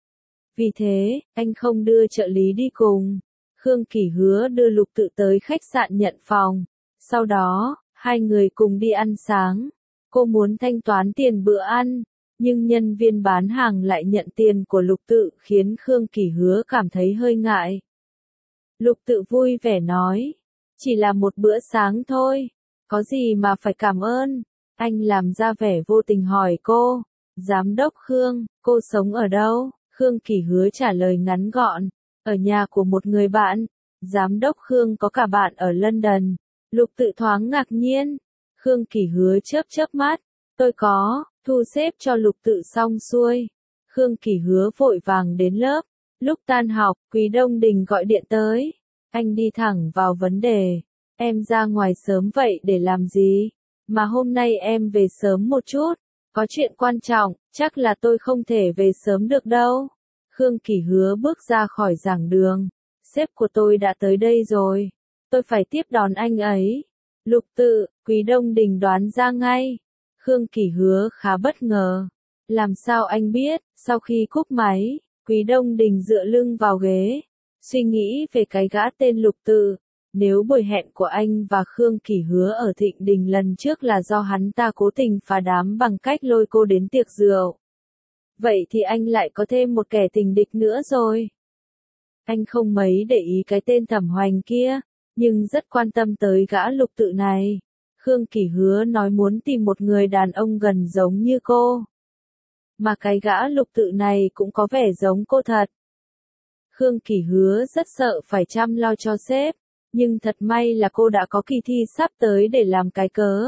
Vì thế, anh không đưa trợ lý đi cùng. Khương Kỳ Hứa đưa Lục Tự tới khách sạn nhận phòng. Sau đó, hai người cùng đi ăn sáng. Cô muốn thanh toán tiền bữa ăn, nhưng nhân viên bán hàng lại nhận tiền của Lục Tự khiến Khương Kỳ Hứa cảm thấy hơi ngại. Lục Tự vui vẻ nói, chỉ là một bữa sáng thôi, có gì mà phải cảm ơn. Anh làm ra vẻ vô tình hỏi cô, Giám đốc Khương, cô sống ở đâu? Khương Kỳ Hứa trả lời ngắn gọn, ở nhà của một người bạn. Giám đốc Khương có cả bạn ở London. Lục Tự thoáng ngạc nhiên. Khương Kỳ Hứa chớp chớp mắt, tôi có, thu xếp cho Lục Tự xong xuôi. Khương Kỳ Hứa vội vàng đến lớp. Lúc tan học, Quý Đông Đình gọi điện tới. Anh đi thẳng vào vấn đề. Em ra ngoài sớm vậy để làm gì? Mà hôm nay em về sớm một chút. Có chuyện quan trọng, chắc là tôi không thể về sớm được đâu. Khương Kỳ Hứa bước ra khỏi giảng đường. Sếp của tôi đã tới đây rồi. Tôi phải tiếp đón anh ấy. Lục Tự, Quý Đông Đình đoán ra ngay. Khương Kỳ Hứa khá bất ngờ. Làm sao anh biết? Sau khi cúp máy, Quý Đông Đình dựa lưng vào ghế. Suy nghĩ về cái gã tên Lục Tự. Nếu buổi hẹn của anh và Khương Kỳ Hứa ở Thịnh Đình lần trước là do hắn ta cố tình phá đám bằng cách lôi cô đến tiệc rượu. Vậy thì anh lại có thêm một kẻ tình địch nữa rồi. Anh không mấy để ý cái tên Thẩm Hoành kia, nhưng rất quan tâm tới gã Lục Tự này. Khương Kỳ Hứa nói muốn tìm một người đàn ông gần giống như cô. Mà cái gã Lục Tự này cũng có vẻ giống cô thật. Khương Kỳ Hứa rất sợ phải chăm lo cho sếp, nhưng thật may là cô đã có kỳ thi sắp tới để làm cái cớ.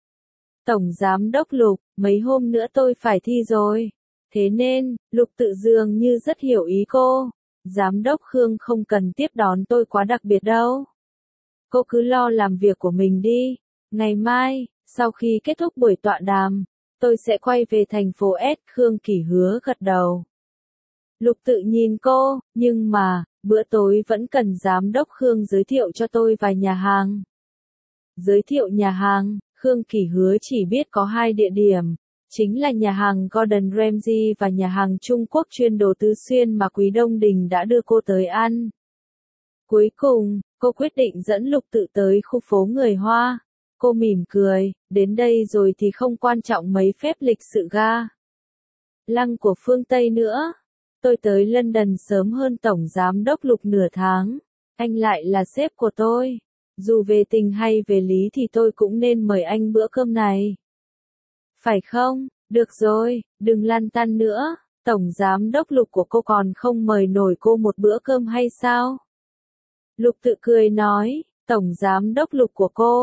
Tổng Giám đốc Lục, mấy hôm nữa tôi phải thi rồi. Thế nên, Lục Tự dường như rất hiểu ý cô. Giám đốc Khương không cần tiếp đón tôi quá đặc biệt đâu. Cô cứ lo làm việc của mình đi. Ngày mai, sau khi kết thúc buổi tọa đàm, tôi sẽ quay về thành phố S. Khương Kỳ Hứa gật đầu. Lục Tự nhìn cô, nhưng mà, bữa tối vẫn cần Giám đốc Khương giới thiệu cho tôi vài nhà hàng. Giới thiệu nhà hàng, Khương Kỳ Hứa chỉ biết có hai địa điểm. Chính là nhà hàng Gordon Ramsay và nhà hàng Trung Quốc chuyên đồ tứ xuyên mà Quý Đông Đình đã đưa cô tới ăn. Cuối cùng, cô quyết định dẫn Lục Tự tới khu phố người Hoa. Cô mỉm cười, đến đây rồi thì không quan trọng mấy phép lịch sự ga lăng của phương Tây nữa. Tôi tới London sớm hơn Tổng Giám đốc Lục nửa tháng. Anh lại là sếp của tôi. Dù về tình hay về lý thì tôi cũng nên mời anh bữa cơm này. Phải không? Được rồi, đừng lăn tăn nữa. Tổng Giám đốc Lục của cô còn không mời nổi cô một bữa cơm hay sao? Lục Tự cười nói, Tổng Giám đốc Lục của cô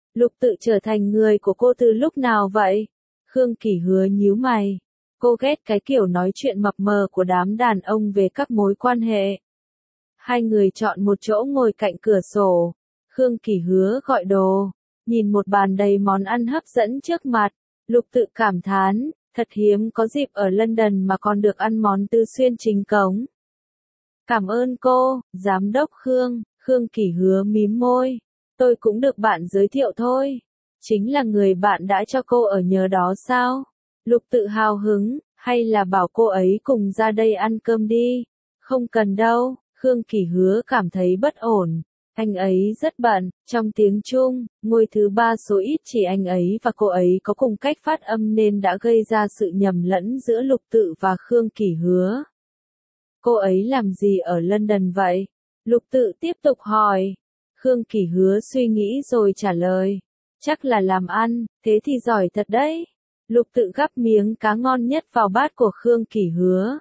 Lục Tự trở thành người của cô từ lúc nào vậy? Khương Kỳ Hứa nhíu mày. Cô ghét cái kiểu nói chuyện mập mờ của đám đàn ông về các mối quan hệ. Hai người chọn một chỗ ngồi cạnh cửa sổ. Khương Kỳ Hứa gọi đồ. Nhìn một bàn đầy món ăn hấp dẫn trước mặt. Lục Tự cảm thán, thật hiếm có dịp ở London mà còn được ăn món Tư Xuyên chính cống. Cảm ơn cô, Giám đốc Khương. Khương Kỳ Hứa mím môi. Tôi cũng được bạn giới thiệu thôi. Chính là người bạn đã cho cô ở nhờ đó sao? Lục Tự hào hứng, hay là bảo cô ấy cùng ra đây ăn cơm đi? Không cần đâu, Khương Kỳ Hứa cảm thấy bất ổn. Anh ấy rất bận, trong tiếng Trung, ngôi thứ ba số ít chỉ anh ấy và cô ấy có cùng cách phát âm nên đã gây ra sự nhầm lẫn giữa Lục Tự và Khương Kỳ Hứa. Cô ấy làm gì ở London vậy? Lục Tự tiếp tục hỏi. Khương Kỳ Hứa suy nghĩ rồi trả lời. Chắc là làm ăn, thế thì giỏi thật đấy. Lục Tự gắp miếng cá ngon nhất vào bát của Khương Kỳ Hứa.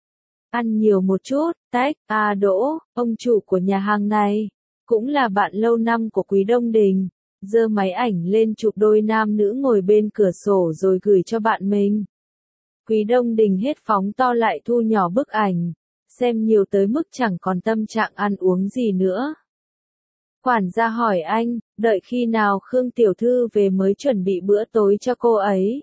Ăn nhiều một chút, tách, à Đỗ, ông chủ của nhà hàng này, cũng là bạn lâu năm của Quý Đông Đình, giơ máy ảnh lên chụp đôi nam nữ ngồi bên cửa sổ rồi gửi cho bạn mình. Quý Đông Đình hết phóng to lại thu nhỏ bức ảnh, xem nhiều tới mức chẳng còn tâm trạng ăn uống gì nữa. Quản gia hỏi anh, đợi khi nào Khương tiểu thư về mới chuẩn bị bữa tối cho cô ấy.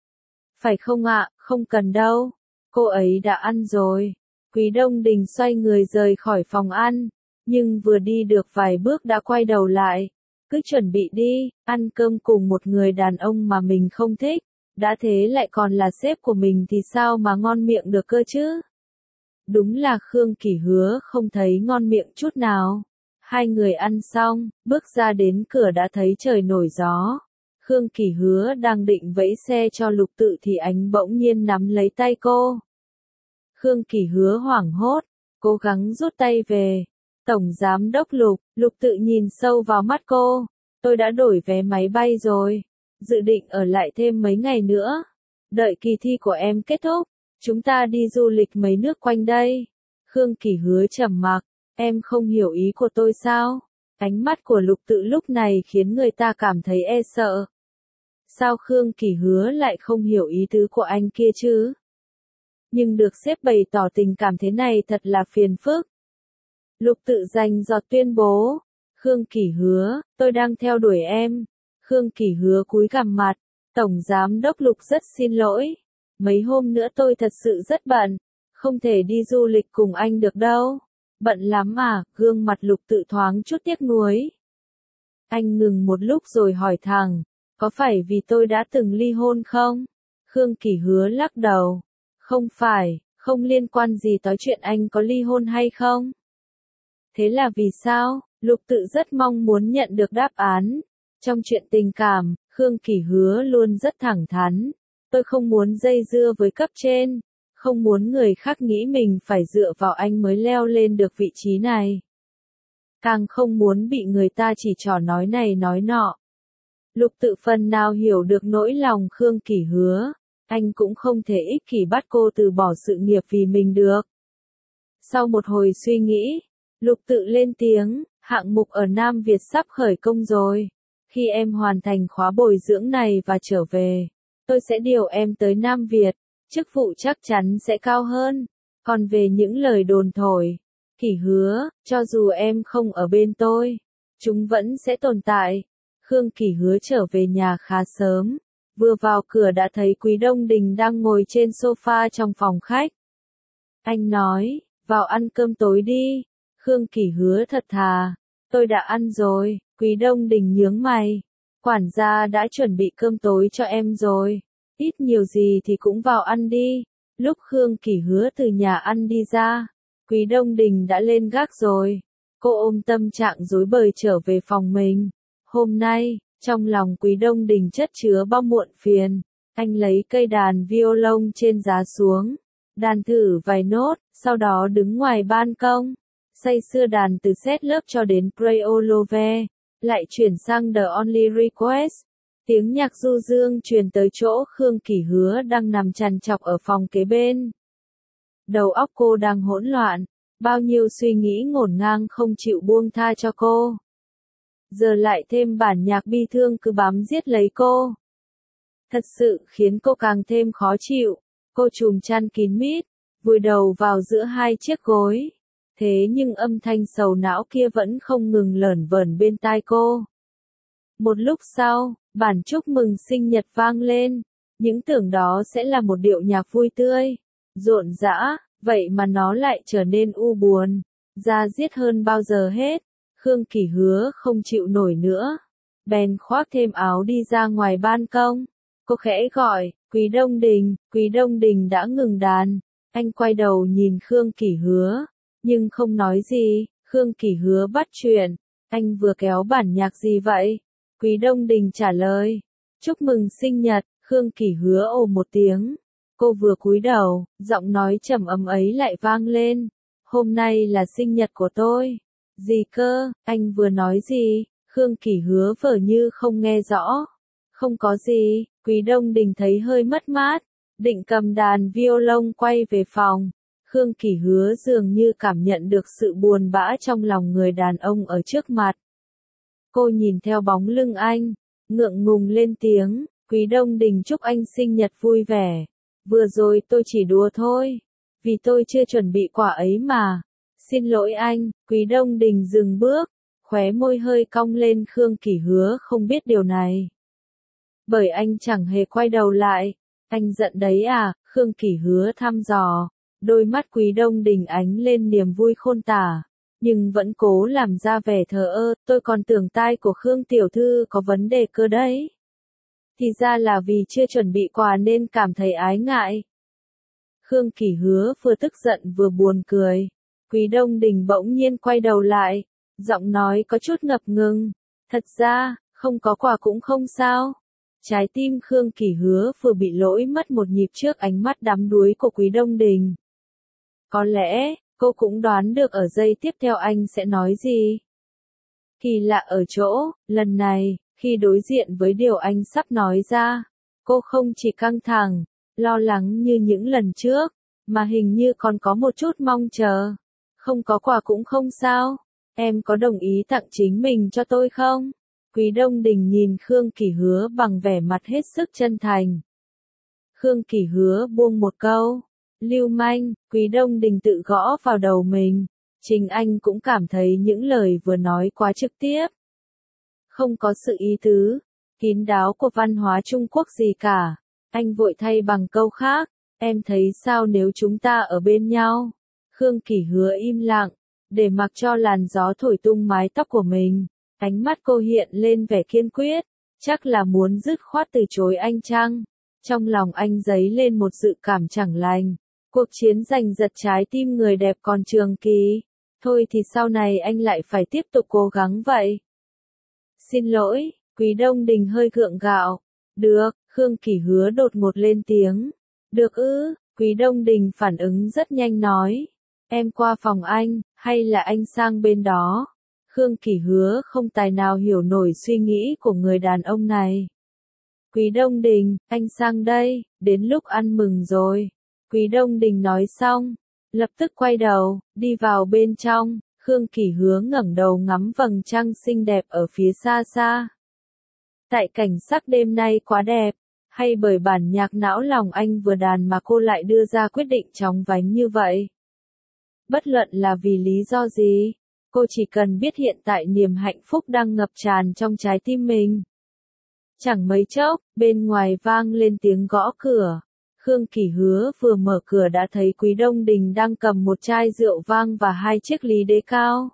Phải không ạ, không cần đâu. Cô ấy đã ăn rồi. Quý Đông Đình xoay người rời khỏi phòng ăn, nhưng vừa đi được vài bước đã quay đầu lại. Cứ chuẩn bị đi, ăn cơm cùng một người đàn ông mà mình không thích, đã thế lại còn là sếp của mình thì sao mà ngon miệng được cơ chứ? Đúng là Khương Kỳ Hứa không thấy ngon miệng chút nào. Hai người ăn xong, bước ra đến cửa đã thấy trời nổi gió. Khương Kỳ Hứa đang định vẫy xe cho Lục Tự thì anh bỗng nhiên nắm lấy tay cô. Khương Kỳ Hứa hoảng hốt, cố gắng rút tay về. Tổng Giám đốc Lục, Lục Tự nhìn sâu vào mắt cô. Tôi đã đổi vé máy bay rồi. Dự định ở lại thêm mấy ngày nữa. Đợi kỳ thi của em kết thúc, chúng ta đi du lịch mấy nước quanh đây. Khương Kỳ Hứa trầm mặc. Em không hiểu ý của tôi sao? Ánh mắt của Lục Tự lúc này khiến người ta cảm thấy e sợ. Sao Khương Kỳ Hứa lại không hiểu ý tứ của anh kia chứ? Nhưng được sếp bày tỏ tình cảm thế này thật là phiền phức. Lục Tự dành giọt tuyên bố. Khương Kỳ Hứa, tôi đang theo đuổi em. Khương Kỳ Hứa cúi gằm mặt. Tổng Giám đốc Lục rất xin lỗi. Mấy hôm nữa tôi thật sự rất bận. Không thể đi du lịch cùng anh được đâu. Bận lắm à, gương mặt Lục Tự thoáng chút tiếc nuối. Anh ngừng một lúc rồi hỏi thẳng, có phải vì tôi đã từng ly hôn không? Khương Kỳ Hứa lắc đầu. Không phải, không liên quan gì tới chuyện anh có ly hôn hay không. Thế là vì sao? Lục Tự rất mong muốn nhận được đáp án. Trong chuyện tình cảm, Khương Kỳ Hứa luôn rất thẳng thắn. Tôi không muốn dây dưa với cấp trên. Không muốn người khác nghĩ mình phải dựa vào anh mới leo lên được vị trí này. Càng không muốn bị người ta chỉ trỏ nói này nói nọ. Lục Tự phần nào hiểu được nỗi lòng Khương Kỳ Hứa. Anh cũng không thể ích kỷ bắt cô từ bỏ sự nghiệp vì mình được. Sau một hồi suy nghĩ, Lục Tự lên tiếng, hạng mục ở Nam Việt sắp khởi công rồi. Khi em hoàn thành khóa bồi dưỡng này và trở về, tôi sẽ điều em tới Nam Việt. Chức vụ chắc chắn sẽ cao hơn. Còn về những lời đồn thổi, Kỳ Hứa, cho dù em không ở bên tôi, chúng vẫn sẽ tồn tại. Khương Kỳ Hứa trở về nhà khá sớm. Vừa vào cửa đã thấy Quý Đông Đình đang ngồi trên sofa trong phòng khách. Anh nói, vào ăn cơm tối đi. Khương Kỳ Hứa thật thà. Tôi đã ăn rồi. Quý Đông Đình nhướng mày. Quản gia đã chuẩn bị cơm tối cho em rồi. Ít nhiều gì thì cũng vào ăn đi. Lúc Khương Kỳ Hứa từ nhà ăn đi ra, Quý Đông Đình đã lên gác rồi. Cô ôm tâm trạng rối bời trở về phòng mình. Hôm nay, trong lòng Quý Đông Đình chất chứa bao muộn phiền. Anh lấy cây đàn violon trên giá xuống, đàn thử vài nốt, sau đó đứng ngoài ban công, say sưa đàn từ Set Love cho đến Pray All Over, lại chuyển sang The Only Request. Tiếng nhạc du dương truyền tới chỗ Khương Kỳ Hứa đang nằm trằn trọc ở phòng kế bên. Đầu óc cô đang hỗn loạn, bao nhiêu suy nghĩ ngổn ngang không chịu buông tha cho cô. giờ lại thêm bản nhạc bi thương cứ bám giết lấy cô. Thật sự khiến cô càng thêm khó chịu. Cô trùm chăn kín mít, vùi đầu vào giữa hai chiếc gối. Thế nhưng âm thanh sầu não kia vẫn không ngừng lởn vởn bên tai cô. Một lúc sau, bản chúc mừng sinh nhật vang lên. Những tưởng đó sẽ là một điệu nhạc vui tươi, rộn rã, vậy mà nó lại trở nên u buồn, da diết hơn bao giờ hết. Khương Kỳ hứa không chịu nổi nữa, bèn khoác thêm áo đi ra ngoài ban công. Cô khẽ gọi, Quý Đông Đình. Quý Đông Đình đã ngừng đàn. Anh quay đầu nhìn Khương Kỳ hứa, nhưng không nói gì. Khương Kỳ hứa bắt chuyện, anh vừa kéo bản nhạc gì vậy? Quý Đông Đình trả lời, chúc mừng sinh nhật. Khương Kỳ hứa ồ một tiếng. Cô vừa cúi đầu, giọng nói trầm ấm ấy lại vang lên. Hôm nay là sinh nhật của tôi. Gì cơ, anh vừa nói gì? Khương Kỳ hứa vờ như không nghe rõ. Không có gì. Quý Đông Đình thấy hơi mất mát, định cầm đàn violon quay về phòng. Khương Kỳ hứa dường như cảm nhận được sự buồn bã trong lòng người đàn ông ở trước mặt. Cô nhìn theo bóng lưng anh, ngượng ngùng lên tiếng, Quý Đông Đình chúc anh sinh nhật vui vẻ. Vừa rồi tôi chỉ đùa thôi, vì tôi chưa chuẩn bị quà ấy mà. Xin lỗi anh. Quý Đông Đình dừng bước, khóe môi hơi cong lên. Khương Kỳ hứa không biết điều này, bởi anh chẳng hề quay đầu lại. Anh giận đấy à? Khương Kỳ hứa thăm dò, đôi mắt Quý Đông Đình ánh lên niềm vui khôn tả, nhưng vẫn cố làm ra vẻ thờ ơ. Tôi còn tưởng tai của Khương tiểu thư có vấn đề cơ đấy. Thì ra là vì chưa chuẩn bị quà nên cảm thấy ái ngại. Khương Kỳ hứa vừa tức giận vừa buồn cười. Quý Đông Đình bỗng nhiên quay đầu lại, giọng nói có chút ngập ngừng. Thật ra, không có quà cũng không sao. Trái tim Khương Kỳ hứa vừa bị lỗi mất một nhịp trước ánh mắt đắm đuối của Quý Đông Đình. Có lẽ, cô cũng đoán được ở giây tiếp theo anh sẽ nói gì. Kỳ lạ ở chỗ, lần này, khi đối diện với điều anh sắp nói ra, cô không chỉ căng thẳng, lo lắng như những lần trước, mà hình như còn có một chút mong chờ. Không có quà cũng không sao, em có đồng ý tặng chính mình cho tôi không? Quý Đông Đình nhìn Khương Kỳ hứa bằng vẻ mặt hết sức chân thành. Khương Kỳ hứa buông một câu, lưu manh. Quý Đông Đình tự gõ vào đầu mình, chính anh cũng cảm thấy những lời vừa nói quá trực tiếp. Không có sự ý tứ, kín đáo của văn hóa Trung Quốc gì cả. Anh vội thay bằng câu khác, em thấy sao nếu chúng ta ở bên nhau? Khương Kỳ hứa im lặng, để mặc cho làn gió thổi tung mái tóc của mình. Ánh mắt cô hiện lên vẻ kiên quyết, chắc là muốn dứt khoát từ chối anh chăng? Trong lòng anh dấy lên một dự cảm chẳng lành. Cuộc chiến giành giật trái tim người đẹp còn trường kỳ. Thôi thì sau này anh lại phải tiếp tục cố gắng vậy. Xin lỗi. Quý Đông Đình hơi gượng gạo. Được. Khương Kỳ hứa đột ngột lên tiếng. Được ư? Quý Đông Đình phản ứng rất nhanh nói. Em qua phòng anh, hay là anh sang bên đó? Khương Kỳ hứa không tài nào hiểu nổi suy nghĩ của người đàn ông này. Quý Đông Đình, anh sang đây, đến lúc ăn mừng rồi. Quý Đông Đình nói xong, lập tức quay đầu, đi vào bên trong. Khương Kỳ hứa ngẩng đầu ngắm vầng trăng xinh đẹp ở phía xa xa. Tại cảnh sắc đêm nay quá đẹp, hay bởi bản nhạc não lòng anh vừa đàn mà cô lại đưa ra quyết định chóng vánh như vậy? Bất luận là vì lý do gì, cô chỉ cần biết hiện tại niềm hạnh phúc đang ngập tràn trong trái tim mình. Chẳng mấy chốc, bên ngoài vang lên tiếng gõ cửa. Khương Kỳ hứa vừa mở cửa đã thấy Quý Đông Đình đang cầm một chai rượu vang và hai chiếc ly đế cao.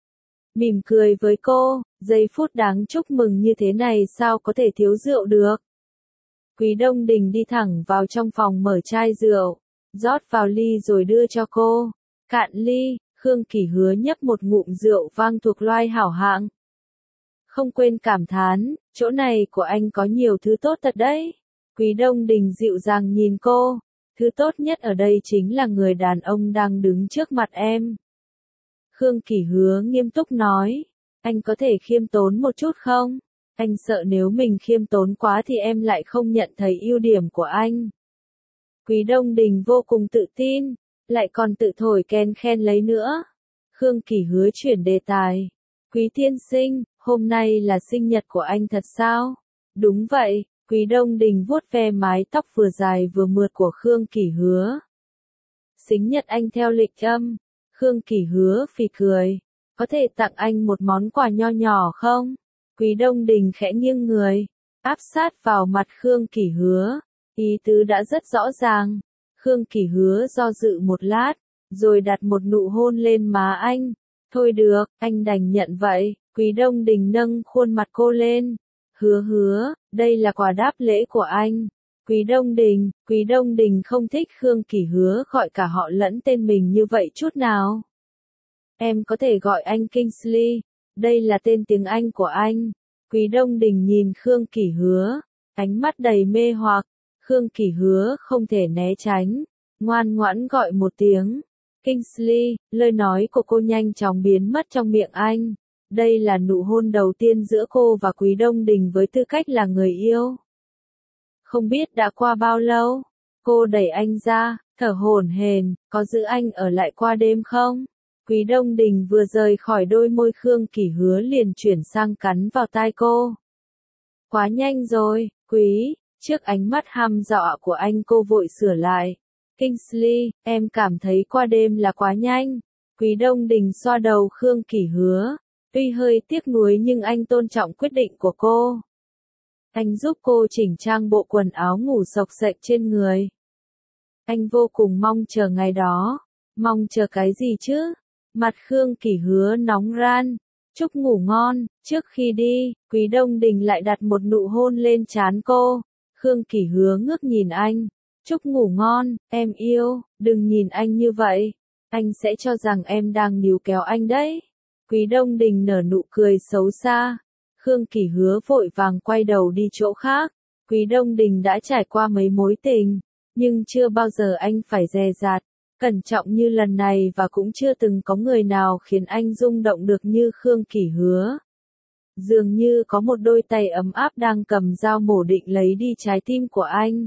Mỉm cười với cô, giây phút đáng chúc mừng như thế này sao có thể thiếu rượu được. Quý Đông Đình đi thẳng vào trong phòng mở chai rượu, rót vào ly rồi đưa cho cô. Cạn ly. Khương Kỳ hứa nhấp một ngụm rượu vang thuộc loài hảo hạng. Không quên cảm thán, chỗ này của anh có nhiều thứ tốt thật đấy. Quý Đông Đình dịu dàng nhìn cô, thứ tốt nhất ở đây chính là người đàn ông đang đứng trước mặt em. Khương Kỳ hứa nghiêm túc nói, anh có thể khiêm tốn một chút không? Anh sợ nếu mình khiêm tốn quá thì em lại không nhận thấy ưu điểm của anh. Quý Đông Đình vô cùng tự tin, lại còn tự thổi ken khen lấy nữa. Khương Kỳ hứa chuyển đề tài. Quý tiên sinh, Hôm nay là sinh nhật của anh thật sao? Đúng vậy, Quý Đông Đình vuốt ve mái tóc vừa dài vừa mượt của Khương Kỷ Hứa. Sinh nhật anh theo lịch âm. Khương Kỷ Hứa phì cười. Có thể tặng anh một món quà nho nhỏ không? Quý Đông Đình khẽ nghiêng người, áp sát vào mặt Khương Kỷ Hứa. Ý tứ đã rất rõ ràng. Khương Kỷ Hứa do dự một lát, rồi đặt một nụ hôn lên má anh. Thôi được, anh đành nhận vậy. Quý Đông Đình nâng khuôn mặt cô lên. Hứa hứa, đây là quà đáp lễ của anh. Quý Đông Đình, Quý Đông Đình không thích Khương Kỷ Hứa gọi cả họ lẫn tên mình như vậy chút nào. Em có thể gọi anh Kingsley, đây là tên tiếng Anh của anh. Quý Đông Đình nhìn Khương Kỷ Hứa, ánh mắt đầy mê hoặc. Khương Kỷ Hứa không thể né tránh, ngoan ngoãn gọi một tiếng. Kingsley, lời nói của cô nhanh chóng biến mất trong miệng anh. Đây là nụ hôn đầu tiên giữa cô và Quý Đông Đình với tư cách là người yêu. Không biết đã qua bao lâu, cô đẩy anh ra, thở hổn hển, có giữ anh ở lại qua đêm không? Quý Đông Đình vừa rời khỏi đôi môi Khương Kỷ Hứa liền chuyển sang cắn vào tai cô. Quá nhanh rồi, Quý, trước ánh mắt hăm dọa của anh cô vội sửa lại. Kingsley, em cảm thấy qua đêm là quá nhanh. Quý Đông Đình xoa đầu Khương Kỷ Hứa. Tuy hơi tiếc nuối nhưng anh tôn trọng quyết định của cô. Anh giúp cô chỉnh trang bộ quần áo ngủ xộc xệch trên người. Anh vô cùng mong chờ ngày đó. Mong chờ cái gì chứ? Mặt Khương Kỷ Hứa nóng ran. Chúc ngủ ngon. Trước khi đi, Quý Đông Đình lại đặt một nụ hôn lên trán cô. Khương Kỷ Hứa ngước nhìn anh. Chúc ngủ ngon, em yêu. Đừng nhìn anh như vậy. Anh sẽ cho rằng em đang níu kéo anh đấy. Quý Đông Đình nở nụ cười xấu xa. Khương Kỷ Hứa vội vàng quay đầu đi chỗ khác. Quý Đông Đình đã trải qua mấy mối tình, nhưng chưa bao giờ anh phải dè dặt, cẩn trọng như lần này và cũng chưa từng có người nào khiến anh rung động được như Khương Kỷ Hứa. Dường như có một đôi tay ấm áp đang cầm dao mổ định lấy đi trái tim của anh.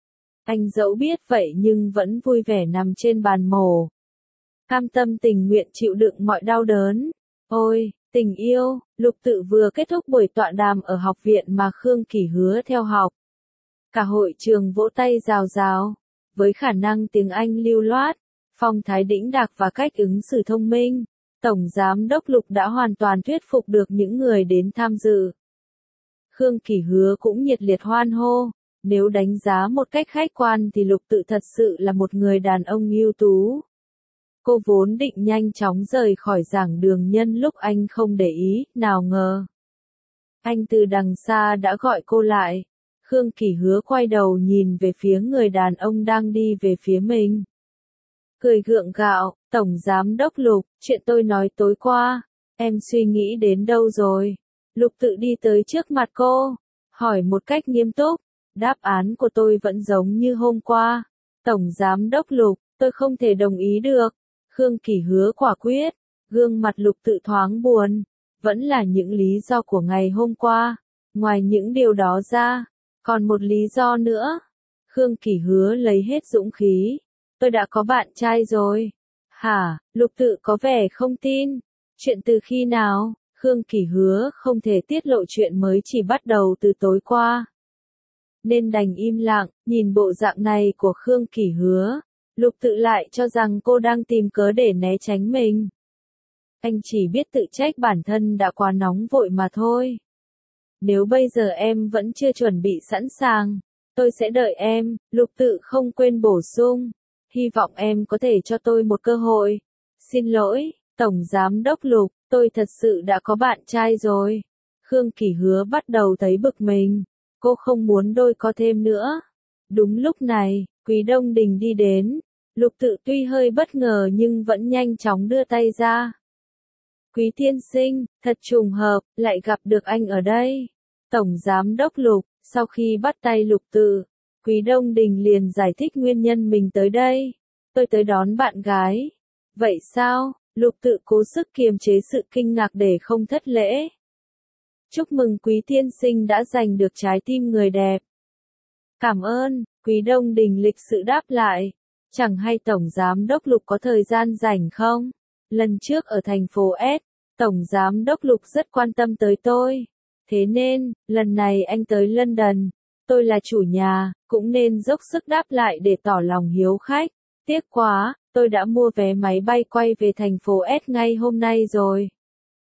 Anh dẫu biết vậy nhưng vẫn vui vẻ nằm trên bàn mổ. Cam tâm tình nguyện chịu đựng mọi đau đớn. Ôi, tình yêu, Lục Tự vừa kết thúc buổi tọa đàm ở học viện mà Khương Kỷ Hứa theo học. Cả hội trường vỗ tay rào rào. Với khả năng tiếng Anh lưu loát, phong thái đĩnh đạc và cách ứng xử thông minh, Tổng Giám đốc Lục đã hoàn toàn thuyết phục được những người đến tham dự. Khương Kỷ Hứa cũng nhiệt liệt hoan hô. Nếu đánh giá một cách khách quan thì Lục Tự thật sự là một người đàn ông ưu tú. Cô vốn định nhanh chóng rời khỏi giảng đường nhân lúc anh không để ý, nào ngờ. Anh từ đằng xa đã gọi cô lại. Khương Kỷ Hứa quay đầu nhìn về phía người đàn ông đang đi về phía mình. Cười gượng gạo, Tổng Giám đốc Lục, chuyện tôi nói tối qua, em suy nghĩ đến đâu rồi? Lục Tự đi tới trước mặt cô, hỏi một cách nghiêm túc. Đáp án của tôi vẫn giống như hôm qua. Tổng Giám đốc Lục, tôi không thể đồng ý được. Khương Kỷ Hứa quả quyết, gương mặt Lục Tự thoáng buồn. Vẫn là những lý do của ngày hôm qua. Ngoài những điều đó ra, còn một lý do nữa. Khương Kỷ Hứa lấy hết dũng khí. Tôi đã có bạn trai rồi. Hả? Lục Tự có vẻ không tin. Chuyện từ khi nào? Khương Kỷ Hứa không thể tiết lộ chuyện mới chỉ bắt đầu từ tối qua. Nên đành im lặng, nhìn bộ dạng này của Khương Kỷ Hứa. Lục Tự lại cho rằng cô đang tìm cớ để né tránh mình. Anh chỉ biết tự trách bản thân đã quá nóng vội mà thôi. Nếu bây giờ em vẫn chưa chuẩn bị sẵn sàng, tôi sẽ đợi em, Lục Tự không quên bổ sung. Hy vọng em có thể cho tôi một cơ hội. Xin lỗi, Tổng Giám đốc Lục, tôi thật sự đã có bạn trai rồi. Khương Kỷ Hứa bắt đầu thấy bực mình. Cô không muốn đôi co thêm nữa. Đúng lúc này, Quý Đông Đình đi đến. Lục Tự tuy hơi bất ngờ nhưng vẫn nhanh chóng đưa tay ra. Quý tiên sinh, thật trùng hợp, lại gặp được anh ở đây. Tổng Giám đốc Lục, sau khi bắt tay Lục Tự, Quý Đông Đình liền giải thích nguyên nhân mình tới đây. Tôi tới đón bạn gái. Vậy sao? Lục Tự cố sức kiềm chế sự kinh ngạc để không thất lễ. Chúc mừng Quý tiên sinh đã giành được trái tim người đẹp. Cảm ơn, Quý Đông Đình lịch sự đáp lại. Chẳng hay Tổng Giám đốc Lục có thời gian rảnh không? Lần trước ở thành phố S, Tổng Giám đốc Lục rất quan tâm tới tôi. Thế nên, lần này anh tới London, tôi là chủ nhà, cũng nên dốc sức đáp lại để tỏ lòng hiếu khách. Tiếc quá, tôi đã mua vé máy bay quay về thành phố S ngay hôm nay rồi.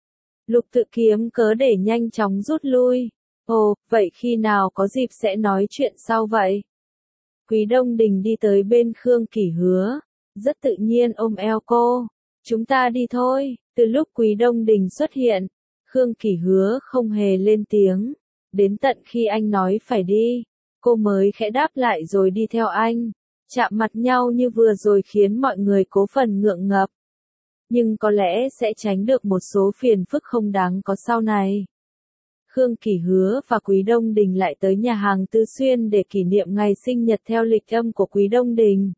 Lục tự kiếm cớ để nhanh chóng rút lui. Ồ, vậy khi nào có dịp sẽ nói chuyện sau vậy? Quý Đông Đình đi tới bên Khương Kỷ Hứa, rất tự nhiên ôm eo cô. Chúng ta đi thôi. Từ lúc Quý Đông Đình xuất hiện, Khương Kỷ Hứa không hề lên tiếng. Đến tận khi anh nói phải đi, cô mới khẽ đáp lại rồi đi theo anh. Chạm mặt nhau như vừa rồi khiến mọi người cố phần ngượng ngập. Nhưng có lẽ sẽ tránh được một số phiền phức không đáng có sau này. Khương Kỷ Hứa và Quý Đông Đình lại tới nhà hàng Tư Xuyên để kỷ niệm ngày sinh nhật theo lịch âm của Quý Đông Đình.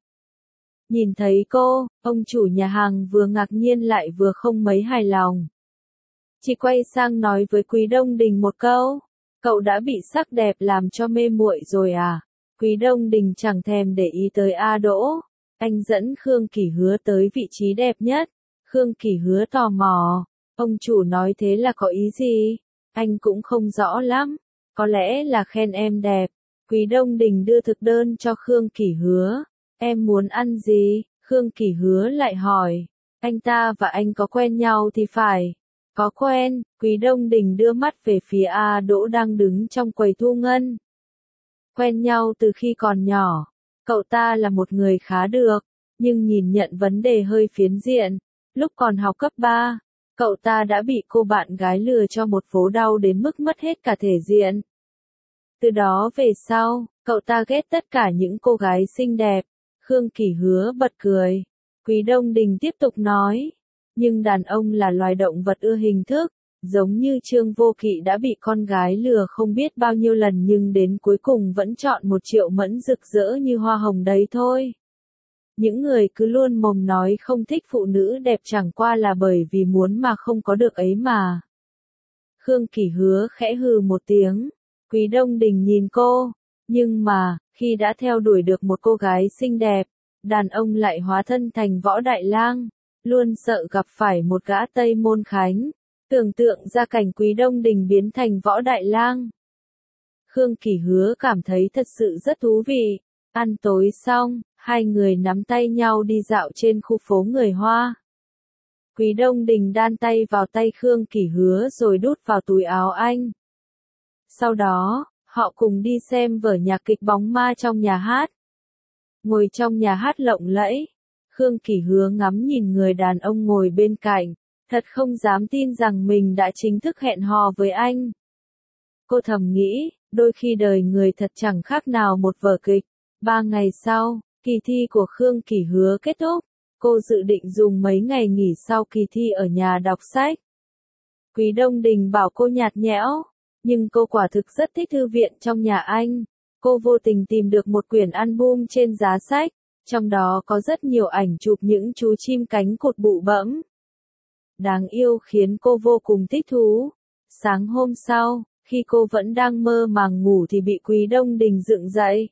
Nhìn thấy cô, ông chủ nhà hàng vừa ngạc nhiên lại vừa không mấy hài lòng. Chị quay sang nói với Quý Đông Đình một câu, cậu đã bị sắc đẹp làm cho mê muội rồi à? Quý Đông Đình chẳng thèm để ý tới A Đỗ. Anh dẫn Khương Kỷ Hứa tới vị trí đẹp nhất. Khương Kỷ Hứa tò mò, ông chủ nói thế là có ý gì? Anh cũng không rõ lắm, có lẽ là khen em đẹp. Quý Đông Đình đưa thực đơn cho Khương Kỷ Hứa. Em muốn ăn gì? Khương Kỷ Hứa lại hỏi. Anh ta và anh có quen nhau thì phải. Có quen. Quý Đông Đình đưa mắt về phía A Đỗ đang đứng trong quầy thu ngân. Quen nhau từ khi còn nhỏ. Cậu ta là một người khá được, nhưng nhìn nhận vấn đề hơi phiến diện. Lúc còn học cấp ba, cậu ta đã bị cô bạn gái lừa cho một vố đau đến mức mất hết cả thể diện. Từ đó về sau, cậu ta ghét tất cả những cô gái xinh đẹp. Khương Kỷ Hứa bật cười. Quý Đông Đình tiếp tục nói. Nhưng đàn ông là loài động vật ưa hình thức. Giống như Trương Vô Kỵ đã bị con gái lừa không biết bao nhiêu lần nhưng đến cuối cùng vẫn chọn một Triệu Mẫn rực rỡ như hoa hồng đấy thôi. Những người cứ luôn mồm nói không thích phụ nữ đẹp chẳng qua là bởi vì muốn mà không có được ấy mà. Khương Kỷ Hứa khẽ hừ một tiếng. Quý Đông Đình nhìn cô. Nhưng mà, khi đã theo đuổi được một cô gái xinh đẹp, đàn ông lại hóa thân thành võ đại lang. Luôn sợ gặp phải một gã Tây Môn Khánh. Tưởng tượng ra cảnh Quý Đông Đình biến thành võ đại lang. Khương Kỷ Hứa cảm thấy thật sự rất thú vị. Ăn tối xong, hai người nắm tay nhau đi dạo trên khu phố người Hoa. Quý Đông Đình đan tay vào tay Khương Kỷ Hứa rồi đút vào túi áo anh. Sau đó, họ cùng đi xem vở nhạc kịch Bóng Ma trong nhà hát. Ngồi trong nhà hát lộng lẫy, Khương Kỷ Hứa ngắm nhìn người đàn ông ngồi bên cạnh, thật không dám tin rằng mình đã chính thức hẹn hò với anh. Cô thầm nghĩ, đôi khi đời người thật chẳng khác nào một vở kịch. Ba ngày sau, kỳ thi của Khương Kỷ Hứa kết thúc. Cô dự định dùng mấy ngày nghỉ sau kỳ thi ở nhà đọc sách. Quý Đông Đình bảo cô nhạt nhẽo, nhưng cô quả thực rất thích thư viện trong nhà anh. Cô vô tình tìm được một quyển album trên giá sách, trong đó có rất nhiều ảnh chụp những chú chim cánh cụt bụ bẫm. Đáng yêu khiến cô vô cùng thích thú. Sáng hôm sau, khi cô vẫn đang mơ màng ngủ thì bị Quý Đông Đình dựng dậy.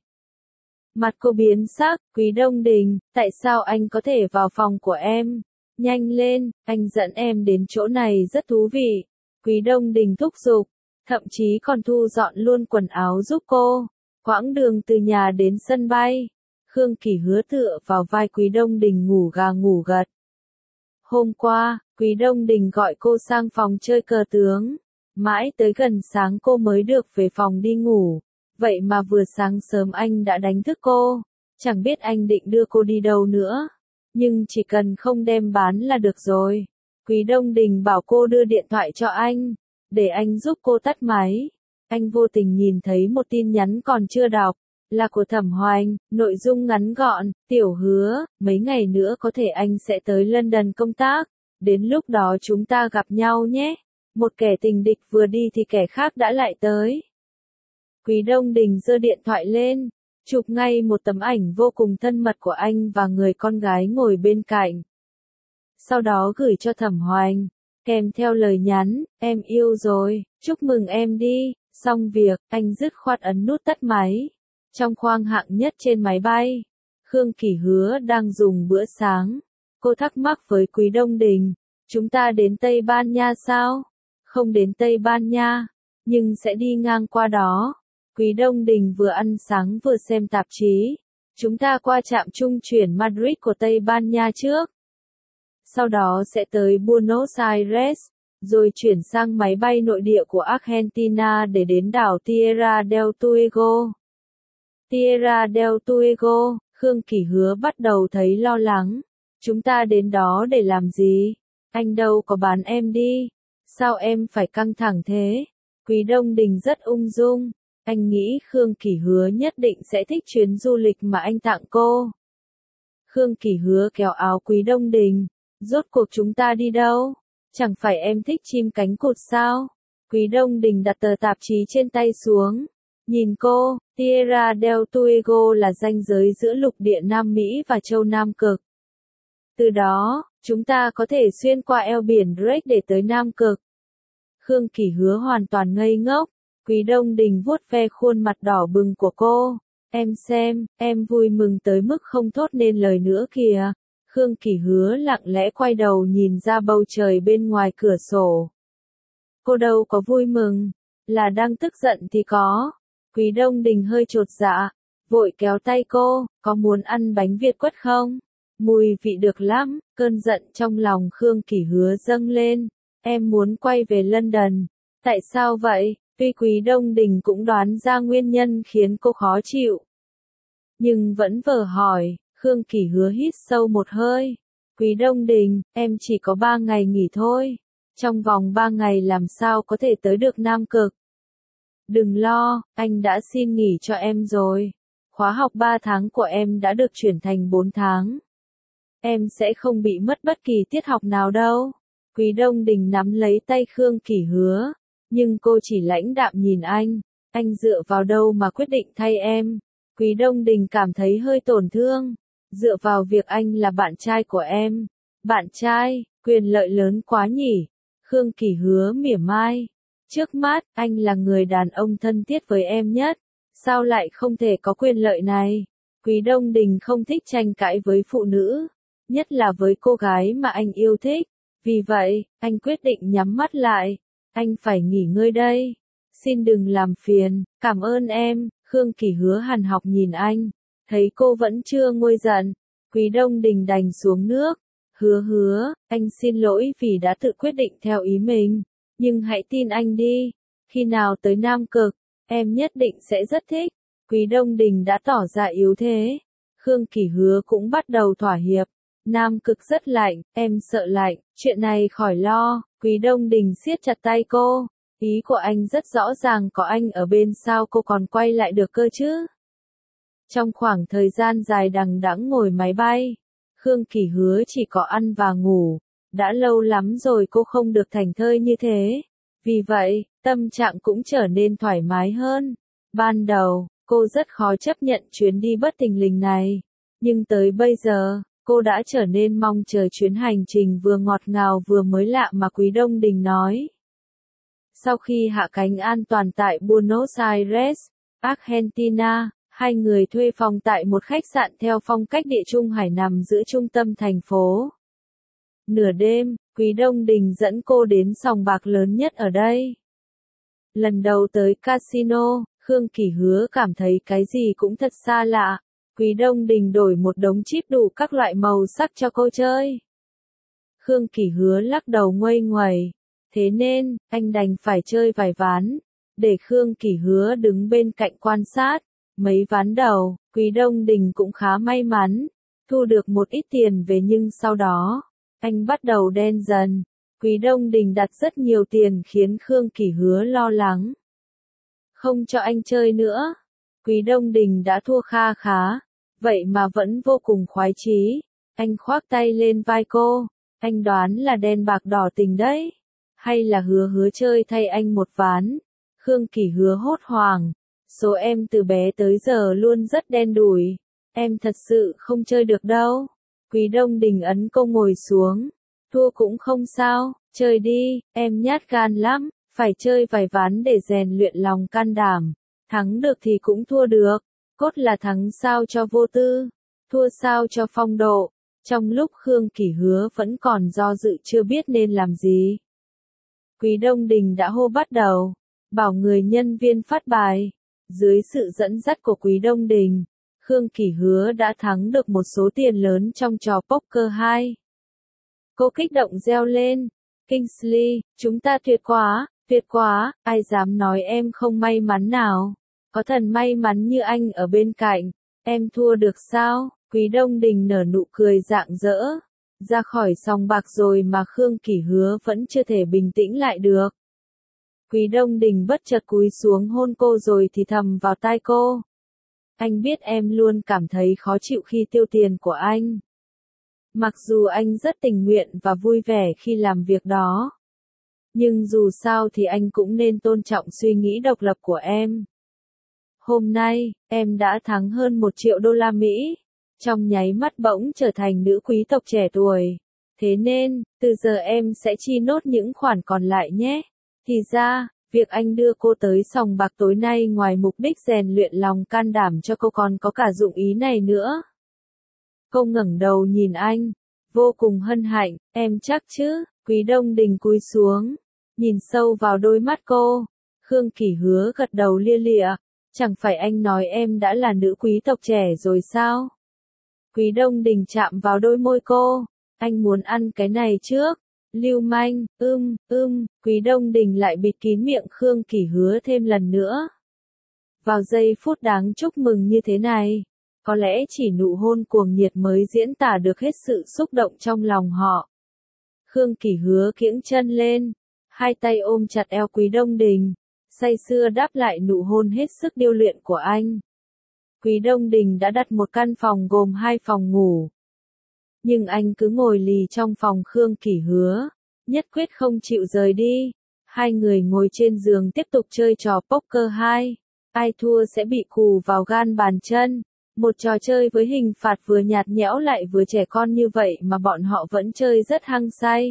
Mặt cô biến sắc, Quý Đông Đình, tại sao anh có thể vào phòng của em? Nhanh lên, anh dẫn em đến chỗ này rất thú vị. Quý Đông Đình thúc giục, thậm chí còn thu dọn luôn quần áo giúp cô. Quãng đường từ nhà đến sân bay, Khương Kỷ Hứa tựa vào vai Quý Đông Đình ngủ gà ngủ gật. Hôm qua, Quý Đông Đình gọi cô sang phòng chơi cờ tướng. Mãi tới gần sáng cô mới được về phòng đi ngủ. Vậy mà vừa sáng sớm anh đã đánh thức cô. Chẳng biết anh định đưa cô đi đâu nữa. Nhưng chỉ cần không đem bán là được rồi. Quý Đông Đình bảo cô đưa điện thoại cho anh, để anh giúp cô tắt máy. Anh vô tình nhìn thấy một tin nhắn còn chưa đọc, là của Thẩm Hoành, nội dung ngắn gọn, Tiểu Hứa, mấy ngày nữa có thể anh sẽ tới London công tác, đến lúc đó chúng ta gặp nhau nhé. Một kẻ tình địch vừa đi thì kẻ khác đã lại tới. Quý Đông Đình giơ điện thoại lên, chụp ngay một tấm ảnh vô cùng thân mật của anh và người con gái ngồi bên cạnh. Sau đó gửi cho Thẩm Hoành, kèm theo lời nhắn, em yêu rồi, chúc mừng em đi. Xong việc, anh dứt khoát ấn nút tắt máy. Trong khoang hạng nhất trên máy bay, Khương Kỷ Hứa đang dùng bữa sáng. Cô thắc mắc với Quý Đông Đình, Chúng ta đến Tây Ban Nha sao? Không đến Tây Ban Nha, nhưng sẽ đi ngang qua đó. Quý Đông Đình vừa ăn sáng vừa xem tạp chí. Chúng ta qua trạm trung chuyển Madrid của Tây Ban Nha trước. Sau đó sẽ tới Buenos Aires, rồi chuyển sang máy bay nội địa của Argentina để đến đảo Tierra del Fuego. Tierra del Fuego, Khương Kỳ Hứa bắt đầu thấy lo lắng. Chúng ta đến đó để làm gì? Anh đâu có bán em đi. Sao em phải căng thẳng thế? Quý Đông Đình rất ung dung. Anh nghĩ Khương Kỳ Hứa nhất định sẽ thích chuyến du lịch mà anh tặng cô. Khương Kỳ Hứa kéo áo Quý Đông Đình. Rốt cuộc chúng ta đi đâu? Chẳng phải em thích chim cánh cụt sao? Quý Đông Đình đặt tờ tạp chí trên tay xuống. Nhìn cô, Tierra del Fuego là ranh giới giữa lục địa Nam Mỹ và châu Nam Cực. Từ đó, chúng ta có thể xuyên qua eo biển Drake để tới Nam Cực. Khương Kỳ Hứa hoàn toàn ngây ngốc. Quý Đông Đình vuốt ve khuôn mặt đỏ bừng của cô. Em xem, em vui mừng tới mức không thốt nên lời nữa kìa. Khương Kỳ Hứa lặng lẽ quay đầu nhìn ra bầu trời bên ngoài cửa sổ. Cô đâu có vui mừng, là đang tức giận thì có. Quý Đông Đình hơi chột dạ, vội kéo tay cô, có muốn ăn bánh Việt quất không? Mùi vị được lắm, cơn giận trong lòng Khương Kỳ Hứa dâng lên. Em muốn quay về London. Tại sao vậy? Tuy Quý Đông Đình cũng đoán ra nguyên nhân khiến cô khó chịu, nhưng vẫn vờ hỏi. Khương Kỳ Hứa hít sâu một hơi. Quý Đông Đình, em chỉ có ba ngày nghỉ thôi. Trong vòng ba ngày làm sao có thể tới được Nam Cực? Đừng lo, anh đã xin nghỉ cho em rồi. Khóa học ba tháng của em đã được chuyển thành bốn tháng. Em sẽ không bị mất bất kỳ tiết học nào đâu. Quý Đông Đình nắm lấy tay Khương Kỳ Hứa, nhưng cô chỉ lãnh đạm nhìn anh. Anh dựa vào đâu mà quyết định thay em? Quý Đông Đình cảm thấy hơi tổn thương. Dựa vào việc anh là bạn trai của em. Bạn trai, quyền lợi lớn quá nhỉ? Khương Kỳ Hứa mỉa mai. Trước mắt, anh là người đàn ông thân thiết với em nhất. Sao lại không thể có quyền lợi này? Quý Đông Đình không thích tranh cãi với phụ nữ, nhất là với cô gái mà anh yêu thích. Vì vậy, anh quyết định nhắm mắt lại. Anh phải nghỉ ngơi đây. Xin đừng làm phiền, cảm ơn em. Khương Kỳ Hứa hằn học nhìn anh. Thấy cô vẫn chưa nguôi giận, Quý Đông Đình đành xuống nước. Hứa hứa, anh xin lỗi vì đã tự quyết định theo ý mình. Nhưng hãy tin anh đi. Khi nào tới Nam Cực, em nhất định sẽ rất thích. Quý Đông Đình đã tỏ ra yếu thế. Khương Kỳ Hứa cũng bắt đầu thỏa hiệp. Nam Cực rất lạnh, em sợ lạnh, chuyện này khỏi lo. Quý Đông Đình siết chặt tay cô. Ý của anh rất rõ ràng, có anh ở bên sao cô còn quay lại được cơ chứ? Trong khoảng thời gian dài đằng đẵng ngồi máy bay, Khương Kỳ Hứa chỉ có ăn và ngủ. Đã lâu lắm rồi cô không được thảnh thơi như thế. Vì vậy, tâm trạng cũng trở nên thoải mái hơn. Ban đầu, cô rất khó chấp nhận chuyến đi bất thình lình này. Nhưng tới bây giờ, cô đã trở nên mong chờ chuyến hành trình vừa ngọt ngào vừa mới lạ mà Quý Đông Đình nói. Sau khi hạ cánh an toàn tại Buenos Aires, Argentina, hai người thuê phòng tại một khách sạn theo phong cách địa trung hải nằm giữa trung tâm thành phố. Nửa đêm, Quý Đông Đình dẫn cô đến sòng bạc lớn nhất ở đây. Lần đầu tới casino, Khương Kỳ Hứa cảm thấy cái gì cũng thật xa lạ. Quý Đông Đình đổi một đống chip đủ các loại màu sắc cho cô chơi. Khương Kỳ Hứa lắc đầu nguây nguẩy. Thế nên, anh đành phải chơi vài ván. Để Khương Kỳ Hứa đứng bên cạnh quan sát. Mấy ván đầu, Quý Đông Đình cũng khá may mắn. Thu được một ít tiền về, nhưng sau đó, anh bắt đầu đen dần. Quý Đông Đình đặt rất nhiều tiền khiến Khương Kỳ Hứa lo lắng. Không cho anh chơi nữa. Quý Đông Đình đã thua kha khá. Vậy mà vẫn vô cùng khoái chí. Anh khoác tay lên vai cô. Anh đoán là đen bạc đỏ tình đấy. Hay là Hứa Hứa chơi thay anh một ván. Khương Kỳ Hứa hốt hoảng. Số em từ bé tới giờ luôn rất đen đủi. Em thật sự không chơi được đâu. Quý Đông Đình ấn cô ngồi xuống. Thua cũng không sao, chơi đi, em nhát gan lắm. Phải chơi vài ván để rèn luyện lòng can đảm. Thắng được thì cũng thua được. Cốt là thắng sao cho vô tư. Thua sao cho phong độ. Trong lúc Khương Kỷ Hứa vẫn còn do dự chưa biết nên làm gì, Quý Đông Đình đã hô bắt đầu, bảo người nhân viên phát bài. Dưới sự dẫn dắt của Quý Đông Đình, Khương Kỷ Hứa đã thắng được một số tiền lớn trong trò poker hai. Cô kích động reo lên, Kingsley, chúng ta tuyệt quá, tuyệt quá, ai dám nói em không may mắn nào. Có thần may mắn như anh ở bên cạnh, em thua được sao? Quý Đông Đình nở nụ cười rạng rỡ. Ra khỏi sòng bạc rồi mà Khương Kỷ Hứa vẫn chưa thể bình tĩnh lại được. Quý Đông Đình bất chợt cúi xuống hôn cô rồi thì thầm vào tai cô. Anh biết em luôn cảm thấy khó chịu khi tiêu tiền của anh. Mặc dù anh rất tình nguyện và vui vẻ khi làm việc đó. Nhưng dù sao thì anh cũng nên tôn trọng suy nghĩ độc lập của em. Hôm nay, em đã thắng hơn một triệu đô la Mỹ. Trong nháy mắt bỗng trở thành nữ quý tộc trẻ tuổi. Thế nên, từ giờ em sẽ chi nốt những khoản còn lại nhé. Thì ra, việc anh đưa cô tới sòng bạc tối nay ngoài mục đích rèn luyện lòng can đảm cho cô còn có cả dụng ý này nữa. Cô ngẩng đầu nhìn anh, vô cùng hân hạnh, em chắc chứ? Quý Đông Đình cúi xuống, nhìn sâu vào đôi mắt cô. Khương Kỷ Hứa gật đầu lia lịa, chẳng phải anh nói em đã là nữ quý tộc trẻ rồi sao? Quý Đông Đình chạm vào đôi môi cô, anh muốn ăn cái này trước. Lưu manh, ưm, ưm, Quý Đông Đình lại bịt kín miệng Khương Kỷ Hứa thêm lần nữa. Vào giây phút đáng chúc mừng như thế này, có lẽ chỉ nụ hôn cuồng nhiệt mới diễn tả được hết sự xúc động trong lòng họ. Khương Kỷ Hứa kiễng chân lên, hai tay ôm chặt eo Quý Đông Đình, say sưa đáp lại nụ hôn hết sức điêu luyện của anh. Quý Đông Đình đã đặt một căn phòng gồm hai phòng ngủ. Nhưng anh cứ ngồi lì trong phòng Khương Kỷ Hứa, nhất quyết không chịu rời đi. Hai người ngồi trên giường tiếp tục chơi trò poker hai. Ai thua sẽ bị cù vào gan bàn chân. Một trò chơi với hình phạt vừa nhạt nhẽo lại vừa trẻ con như vậy mà bọn họ vẫn chơi rất hăng say.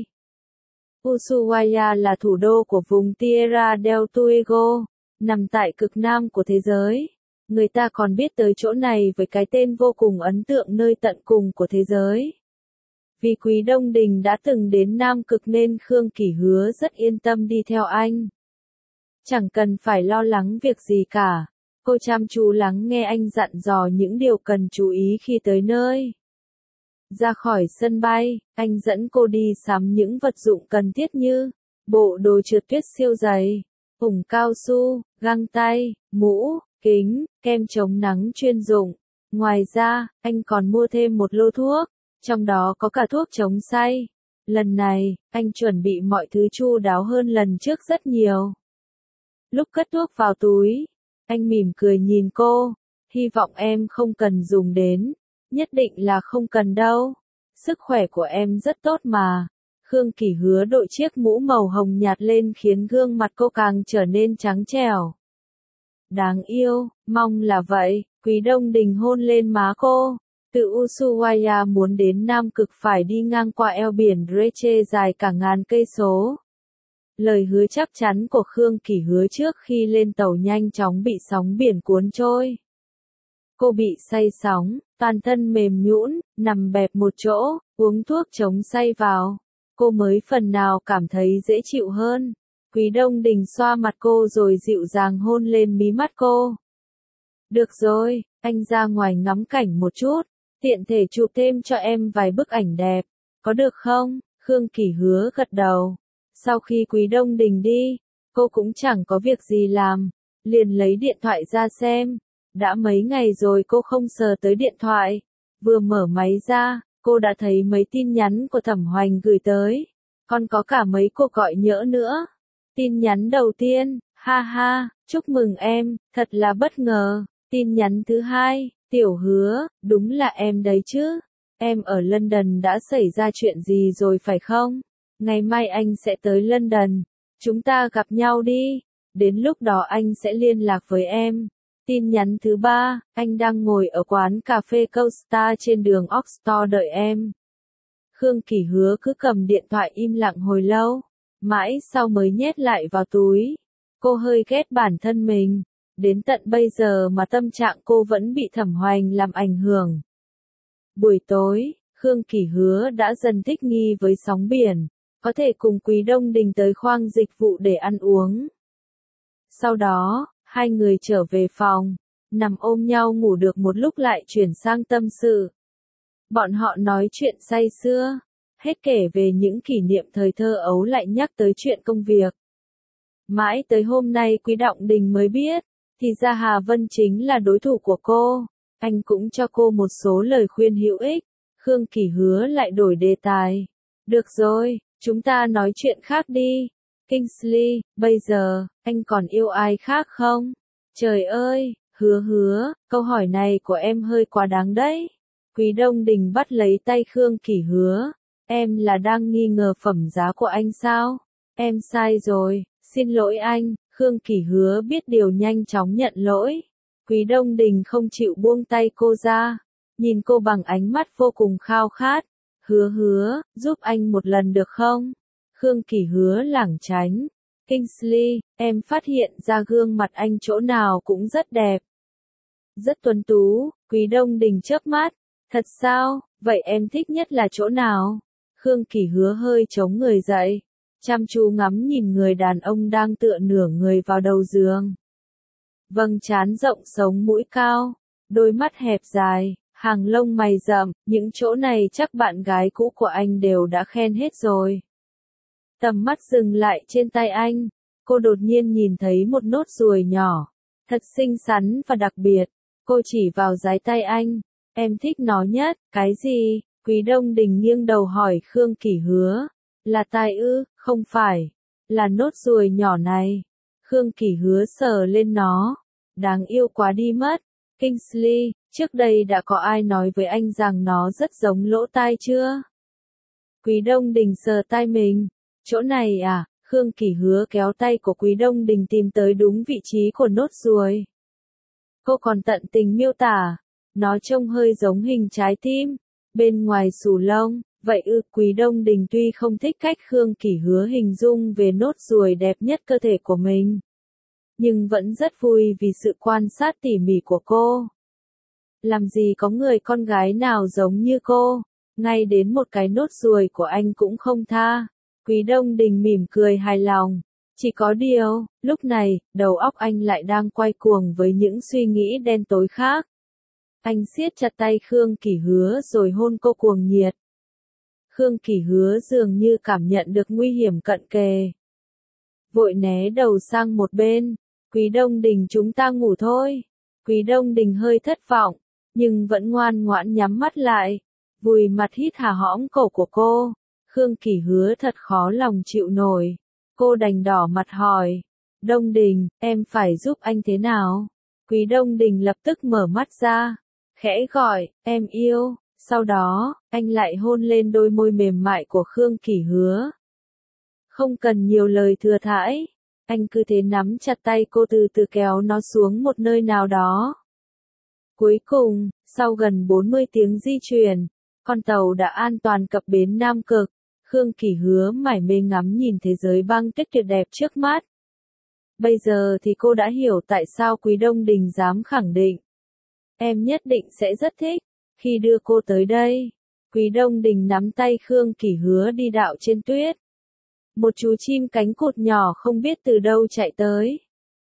Ushuaia là thủ đô của vùng Tierra del Fuego, nằm tại cực nam của thế giới. Người ta còn biết tới chỗ này với cái tên vô cùng ấn tượng nơi tận cùng của thế giới. Vì Quý Đông Đình đã từng đến Nam Cực nên Khương Kỷ Hứa rất yên tâm đi theo anh. Chẳng cần phải lo lắng việc gì cả. Cô chăm chú lắng nghe anh dặn dò những điều cần chú ý khi tới nơi. Ra khỏi sân bay, anh dẫn cô đi sắm những vật dụng cần thiết như bộ đồ trượt tuyết siêu dày, ủng cao su, găng tay, mũ, kính, kem chống nắng chuyên dụng. Ngoài ra, anh còn mua thêm một lô thuốc, trong đó có cả thuốc chống say. Lần này, anh chuẩn bị mọi thứ chu đáo hơn lần trước rất nhiều. Lúc cất thuốc vào túi, anh mỉm cười nhìn cô, hy vọng em không cần dùng đến. Nhất định là không cần đâu. Sức khỏe của em rất tốt mà. Khương Kỷ Hứa đội chiếc mũ màu hồng nhạt lên khiến gương mặt cô càng trở nên trắng trẻo. Đáng yêu, mong là vậy. Quý Đông Đình hôn lên má cô. Từ Ushuaia muốn đến Nam Cực phải đi ngang qua eo biển Breche dài cả ngàn cây số. Lời hứa chắc chắn của Khương Kỷ Hứa trước khi lên tàu nhanh chóng bị sóng biển cuốn trôi. Cô bị say sóng, toàn thân mềm nhũn, nằm bẹp một chỗ, uống thuốc chống say vào. Cô mới phần nào cảm thấy dễ chịu hơn. Quý Đông Đình xoa mặt cô rồi dịu dàng hôn lên mí mắt cô. Được rồi, anh ra ngoài ngắm cảnh một chút, tiện thể chụp thêm cho em vài bức ảnh đẹp, có được không? Khương Kỷ Hứa gật đầu. Sau khi Quý Đông Đình đi, cô cũng chẳng có việc gì làm, liền lấy điện thoại ra xem. Đã mấy ngày rồi cô không sờ tới điện thoại. Vừa mở máy ra, cô đã thấy mấy tin nhắn của Thẩm Hoành gửi tới. Còn có cả mấy cuộc gọi nhỡ nữa. Tin nhắn đầu tiên, ha ha, chúc mừng em, thật là bất ngờ. Tin nhắn thứ hai, Tiểu Hứa, đúng là em đấy chứ. Em ở London đã xảy ra chuyện gì rồi phải không? Ngày mai anh sẽ tới London. Chúng ta gặp nhau đi. Đến lúc đó anh sẽ liên lạc với em. Tin nhắn thứ ba, anh đang ngồi ở quán cà phê Costa trên đường Oxford đợi em. Khương Kỷ Hứa cứ cầm điện thoại im lặng hồi lâu, mãi sau mới nhét lại vào túi. Cô hơi ghét bản thân mình, đến tận bây giờ mà tâm trạng cô vẫn bị Thẩm Hoành làm ảnh hưởng. Buổi tối, Khương Kỷ Hứa đã dần thích nghi với sóng biển, có thể cùng Quý Đông Đình tới khoang dịch vụ để ăn uống. Sau đó, hai người trở về phòng, nằm ôm nhau ngủ được một lúc lại chuyển sang tâm sự. Bọn họ nói chuyện say sưa, hết kể về những kỷ niệm thời thơ ấu lại nhắc tới chuyện công việc. Mãi tới hôm nay Quý Động Đình mới biết, thì ra Hà Vân chính là đối thủ của cô. Anh cũng cho cô một số lời khuyên hữu ích. Khương Kỷ Hứa lại đổi đề tài. Được rồi, chúng ta nói chuyện khác đi. Kingsley, bây giờ, anh còn yêu ai khác không? Trời ơi, hứa hứa, câu hỏi này của em hơi quá đáng đấy. Quý Đông Đình bắt lấy tay Khương Kỷ Hứa. Em là đang nghi ngờ phẩm giá của anh sao? Em sai rồi, xin lỗi anh. Khương Kỷ Hứa biết điều nhanh chóng nhận lỗi. Quý Đông Đình không chịu buông tay cô ra. Nhìn cô bằng ánh mắt vô cùng khao khát. Hứa hứa, giúp anh một lần được không? Khương Kỷ Hứa lảng tránh. Kingsley, em phát hiện ra gương mặt anh chỗ nào cũng rất đẹp. Rất tuấn tú. Quý Đông Đình chớp mắt. Thật sao, vậy em thích nhất là chỗ nào? Khương Kỷ Hứa hơi chống người dậy, chăm chú ngắm nhìn người đàn ông đang tựa nửa người vào đầu giường. Vầng trán rộng sống mũi cao, đôi mắt hẹp dài, hàng lông mày rậm, những chỗ này chắc bạn gái cũ của anh đều đã khen hết rồi. Tầm mắt dừng lại trên tay anh, cô đột nhiên nhìn thấy một nốt ruồi nhỏ, thật xinh xắn và đặc biệt. Cô chỉ vào dái tay anh, em thích nó nhất, cái gì? Quý Đông Đình nghiêng đầu hỏi Khương Kỷ Hứa. Là tai ư? Không phải. Là nốt ruồi nhỏ này. Khương Kỷ Hứa sờ lên nó. Đáng yêu quá đi mất. Kingsley, trước đây đã có ai nói với anh rằng nó rất giống lỗ tai chưa? Quý Đông Đình sờ tai mình. Chỗ này à? Khương Kỷ Hứa kéo tay của Quý Đông Đình tìm tới đúng vị trí của nốt ruồi. Cô còn tận tình miêu tả. Nó trông hơi giống hình trái tim. Bên ngoài xù lông, vậy ư? Quý Đông Đình tuy không thích cách Khương Kỷ Hứa hình dung về nốt ruồi đẹp nhất cơ thể của mình, nhưng vẫn rất vui vì sự quan sát tỉ mỉ của cô. Làm gì có người con gái nào giống như cô, ngay đến một cái nốt ruồi của anh cũng không tha. Quý Đông Đình mỉm cười hài lòng. Chỉ có điều, lúc này, đầu óc anh lại đang quay cuồng với những suy nghĩ đen tối khác. Anh siết chặt tay Khương Kỷ Hứa rồi hôn cô cuồng nhiệt. Khương Kỷ Hứa dường như cảm nhận được nguy hiểm cận kề. Vội né đầu sang một bên. Quý Đông Đình, chúng ta ngủ thôi. Quý Đông Đình hơi thất vọng, nhưng vẫn ngoan ngoãn nhắm mắt lại, vùi mặt hít hà hõm cổ của cô. Khương Kỷ Hứa thật khó lòng chịu nổi. Cô đành đỏ mặt hỏi. Đông Đình, em phải giúp anh thế nào? Quý Đông Đình lập tức mở mắt ra, khẽ gọi, em yêu. Sau đó, anh lại hôn lên đôi môi mềm mại của Khương Kỷ Hứa. Không cần nhiều lời thừa thãi, anh cứ thế nắm chặt tay cô từ từ kéo nó xuống một nơi nào đó. Cuối cùng, sau gần bốn mươi tiếng di chuyển, con tàu đã an toàn cập bến Nam Cực. Khương Kỷ Hứa mải mê ngắm nhìn thế giới băng tuyết tuyệt đẹp trước mắt. Bây giờ thì cô đã hiểu tại sao Quý Đông Đình dám khẳng định. Em nhất định sẽ rất thích khi đưa cô tới đây. Quý Đông Đình nắm tay Khương Kỷ Hứa đi dạo trên tuyết. Một chú chim cánh cụt nhỏ không biết từ đâu chạy tới.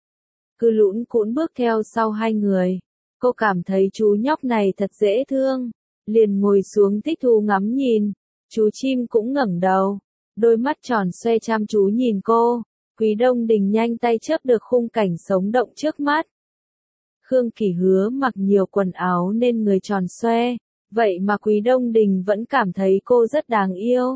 Cứ lũn cũn bước theo sau hai người. Cô cảm thấy chú nhóc này thật dễ thương. Liền ngồi xuống thích thú ngắm nhìn. Chú chim cũng ngẩng đầu. Đôi mắt tròn xoe chăm chú nhìn cô. Quý Đông Đình nhanh tay chớp được khung cảnh sống động trước mắt. Khương Kỷ Hứa mặc nhiều quần áo nên người tròn xoe. Vậy mà Quý Đông Đình vẫn cảm thấy cô rất đáng yêu.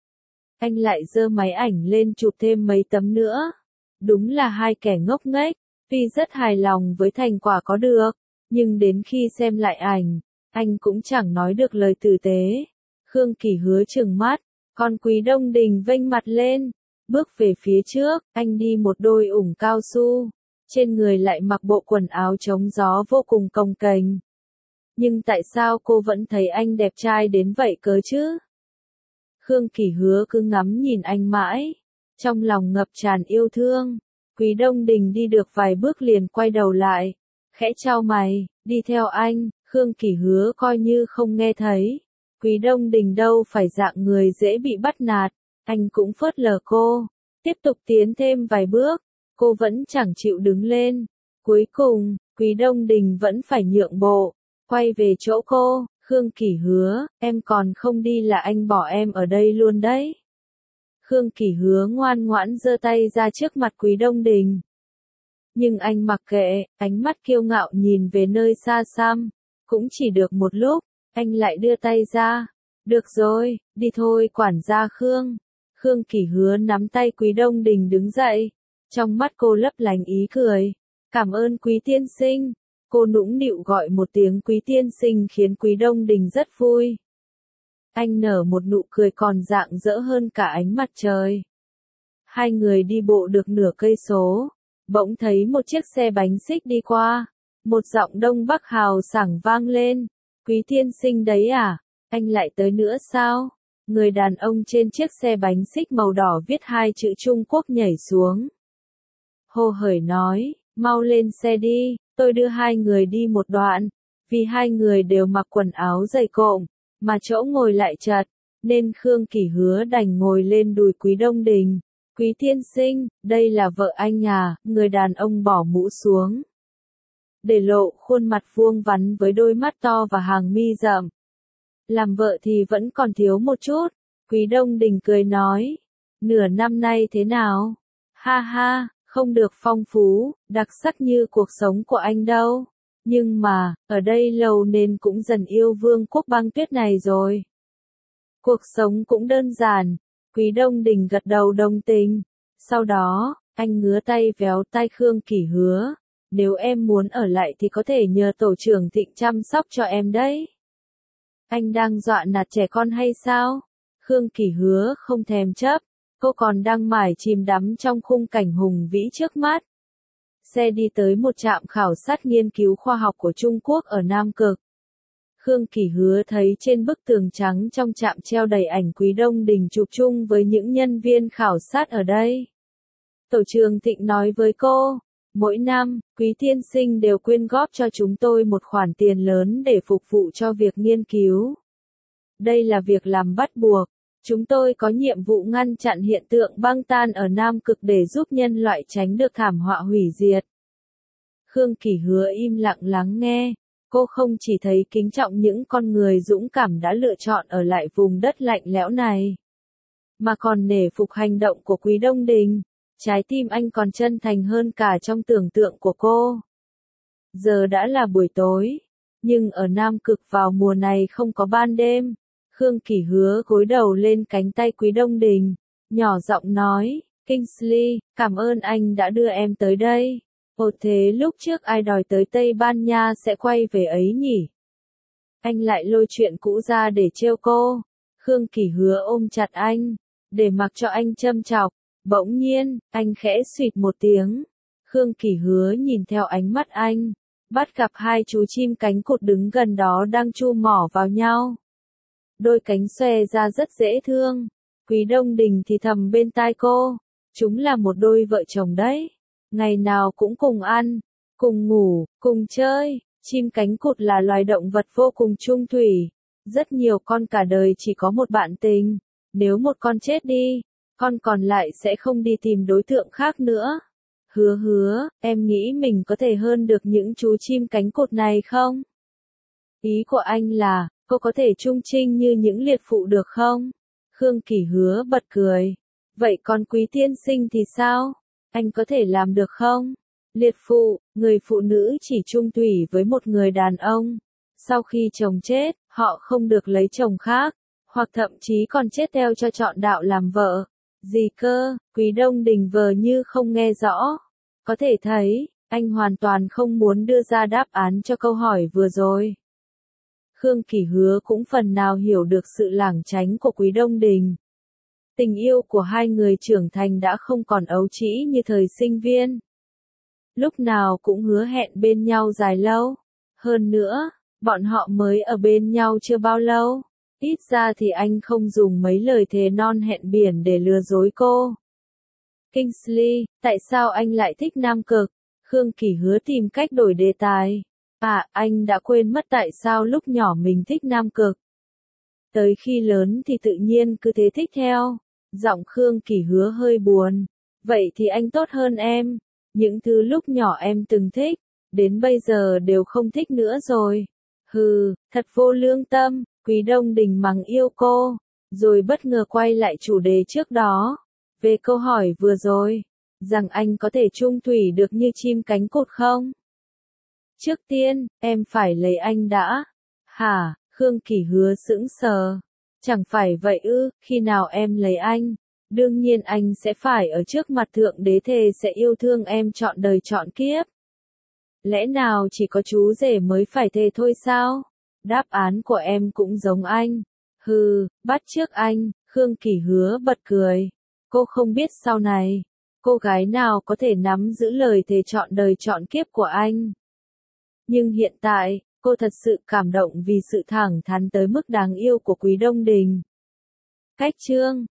Anh lại giơ máy ảnh lên chụp thêm mấy tấm nữa. Đúng là hai kẻ ngốc nghếch. Tuy rất hài lòng với thành quả có được, nhưng đến khi xem lại ảnh, anh cũng chẳng nói được lời tử tế. Khương Kỷ Hứa trừng mắt, còn Quý Đông Đình vênh mặt lên, bước về phía trước. Anh đi một đôi ủng cao su, trên người lại mặc bộ quần áo chống gió vô cùng cồng kềnh. Nhưng tại sao cô vẫn thấy anh đẹp trai đến vậy cơ chứ? Khương Kỷ Hứa cứ ngắm nhìn anh mãi, trong lòng ngập tràn yêu thương. Quý Đông Đình đi được vài bước liền quay đầu lại, khẽ chau mày, đi theo anh. Khương Kỷ Hứa coi như không nghe thấy. Quý Đông Đình đâu phải dạng người dễ bị bắt nạt, anh cũng phớt lờ cô, tiếp tục tiến thêm vài bước, cô vẫn chẳng chịu đứng lên. Cuối cùng, Quý Đông Đình vẫn phải nhượng bộ, quay về chỗ cô, Khương Kỷ hứa, em còn không đi là anh bỏ em ở đây luôn đấy. Khương Kỷ hứa ngoan ngoãn giơ tay ra trước mặt Quý Đông Đình. Nhưng anh mặc kệ, ánh mắt kiêu ngạo nhìn về nơi xa xăm, cũng chỉ được một lúc, anh lại đưa tay ra. Được rồi, đi thôi quản gia Khương. Khương Kỷ hứa nắm tay Quý Đông Đình đứng dậy, trong mắt cô lấp lánh ý cười. Cảm ơn Quý tiên sinh. Cô nũng nịu gọi một tiếng Quý tiên sinh khiến Quý Đông Đình rất vui. Anh nở một nụ cười còn rạng rỡ hơn cả ánh mặt trời. Hai người đi bộ được nửa cây số, bỗng thấy một chiếc xe bánh xích đi qua. Một giọng Đông Bắc hào sảng vang lên. Quý tiên sinh đấy à? Anh lại tới nữa sao? Người đàn ông trên chiếc xe bánh xích màu đỏ viết hai chữ Trung Quốc nhảy xuống. Hồ hởi nói, mau lên xe đi, tôi đưa hai người đi một đoạn. Vì hai người đều mặc quần áo dày cộm, mà chỗ ngồi lại chật, nên Khương Kỷ hứa đành ngồi lên đùi Quý Đông Đình. Quý tiên sinh, đây là vợ anh à? Người đàn ông bỏ mũ xuống, để lộ khuôn mặt vuông vắn với đôi mắt to và hàng mi rậm. Làm vợ thì vẫn còn thiếu một chút. Quý Đông Đình cười nói, nửa năm nay thế nào? Ha ha, không được phong phú, đặc sắc như cuộc sống của anh đâu. Nhưng mà, ở đây lâu nên cũng dần yêu vương quốc băng tuyết này rồi. Cuộc sống cũng đơn giản. Quý Đông Đình gật đầu đồng tình. Sau đó, anh ngứa tay véo tai Khương Kỷ hứa. Nếu em muốn ở lại thì có thể nhờ tổ trưởng Thịnh chăm sóc cho em đấy. Anh đang dọa nạt trẻ con hay sao? Khương Kỷ hứa không thèm chấp, cô còn đang mải chìm đắm trong khung cảnh hùng vĩ trước mắt. Xe đi tới một trạm khảo sát nghiên cứu khoa học của Trung Quốc ở Nam Cực. Khương Kỷ hứa thấy trên bức tường trắng trong trạm treo đầy ảnh Quý Đông Đình chụp chung với những nhân viên khảo sát ở đây. Tổ trưởng Thịnh nói với cô, mỗi năm, Quý tiên sinh đều quyên góp cho chúng tôi một khoản tiền lớn để phục vụ cho việc nghiên cứu. Đây là việc làm bắt buộc. Chúng tôi có nhiệm vụ ngăn chặn hiện tượng băng tan ở Nam Cực để giúp nhân loại tránh được thảm họa hủy diệt. Khương Kỷ hứa im lặng lắng nghe. Cô không chỉ thấy kính trọng những con người dũng cảm đã lựa chọn ở lại vùng đất lạnh lẽo này, mà còn nể phục hành động của Quý Đông Đình. Trái tim anh còn chân thành hơn cả trong tưởng tượng của cô. Giờ đã là buổi tối, nhưng ở Nam Cực vào mùa này không có ban đêm. Khương Kỷ hứa gối đầu lên cánh tay Quý Đông Đình, nhỏ giọng nói, Kingsley, cảm ơn anh đã đưa em tới đây. Ồ thế lúc trước ai đòi tới Tây Ban Nha sẽ quay về ấy nhỉ? Anh lại lôi chuyện cũ ra để trêu cô. Khương Kỷ hứa ôm chặt anh, để mặc cho anh châm chọc. Bỗng nhiên, anh khẽ suýt một tiếng. Khương Kỷ hứa nhìn theo ánh mắt anh, bắt gặp hai chú chim cánh cụt đứng gần đó đang chu mỏ vào nhau. Đôi cánh xòe ra rất dễ thương. Quý Đông Đình thì thầm bên tai cô, chúng là một đôi vợ chồng đấy. Ngày nào cũng cùng ăn, cùng ngủ, cùng chơi. Chim cánh cụt là loài động vật vô cùng trung thủy. Rất nhiều con cả đời chỉ có một bạn tình. Nếu một con chết đi, con còn lại sẽ không đi tìm đối tượng khác nữa. Hứa hứa, em nghĩ mình có thể hơn được những chú chim cánh cụt này không? Ý của anh là, cô có thể trung trinh như những liệt phụ được không? Khương Kỷ hứa bật cười. Vậy còn Quý tiên sinh thì sao? Anh có thể làm được không? Liệt phụ, người phụ nữ chỉ chung thủy với một người đàn ông. Sau khi chồng chết, họ không được lấy chồng khác, hoặc thậm chí còn chết theo cho chọn đạo làm vợ. Gì cơ? Quý Đông Đình vờ như không nghe rõ. Có thể thấy, anh hoàn toàn không muốn đưa ra đáp án cho câu hỏi vừa rồi. Khương Kỷ hứa cũng phần nào hiểu được sự lảng tránh của Quý Đông Đình. Tình yêu của hai người trưởng thành đã không còn ấu trĩ như thời sinh viên. Lúc nào cũng hứa hẹn bên nhau dài lâu. Hơn nữa, bọn họ mới ở bên nhau chưa bao lâu. Ít ra thì anh không dùng mấy lời thề non hẹn biển để lừa dối cô. Kingsley, tại sao anh lại thích Nam Cực? Khương Kỷ hứa tìm cách đổi đề tài. À, anh đã quên mất tại sao lúc nhỏ mình thích Nam Cực. Tới khi lớn thì tự nhiên cứ thế thích theo. Giọng Khương Kỳ Hứa hơi buồn. Vậy thì anh tốt hơn em. Những thứ lúc nhỏ em từng thích, đến bây giờ đều không thích nữa rồi. Hừ, thật vô lương tâm. Quý Đông Đình mắng yêu cô, rồi bất ngờ quay lại chủ đề trước đó. Về câu hỏi vừa rồi, rằng anh có thể chung thủy được như chim cánh cụt không? Trước tiên, em phải lấy anh đã. Hả? Khương Kỳ Hứa sững sờ. Chẳng phải vậy ư, khi nào em lấy anh, đương nhiên anh sẽ phải ở trước mặt Thượng Đế thề sẽ yêu thương em trọn đời trọn kiếp. Lẽ nào chỉ có chú rể mới phải thề thôi sao? Đáp án của em cũng giống anh. Hừ, bắt chước anh, Khương Kỳ Hứa bật cười. Cô không biết sau này, cô gái nào có thể nắm giữ lời thề trọn đời trọn kiếp của anh. Nhưng hiện tại, cô thật sự cảm động vì sự thẳng thắn tới mức đáng yêu của Quý Đông Đình. Cách chương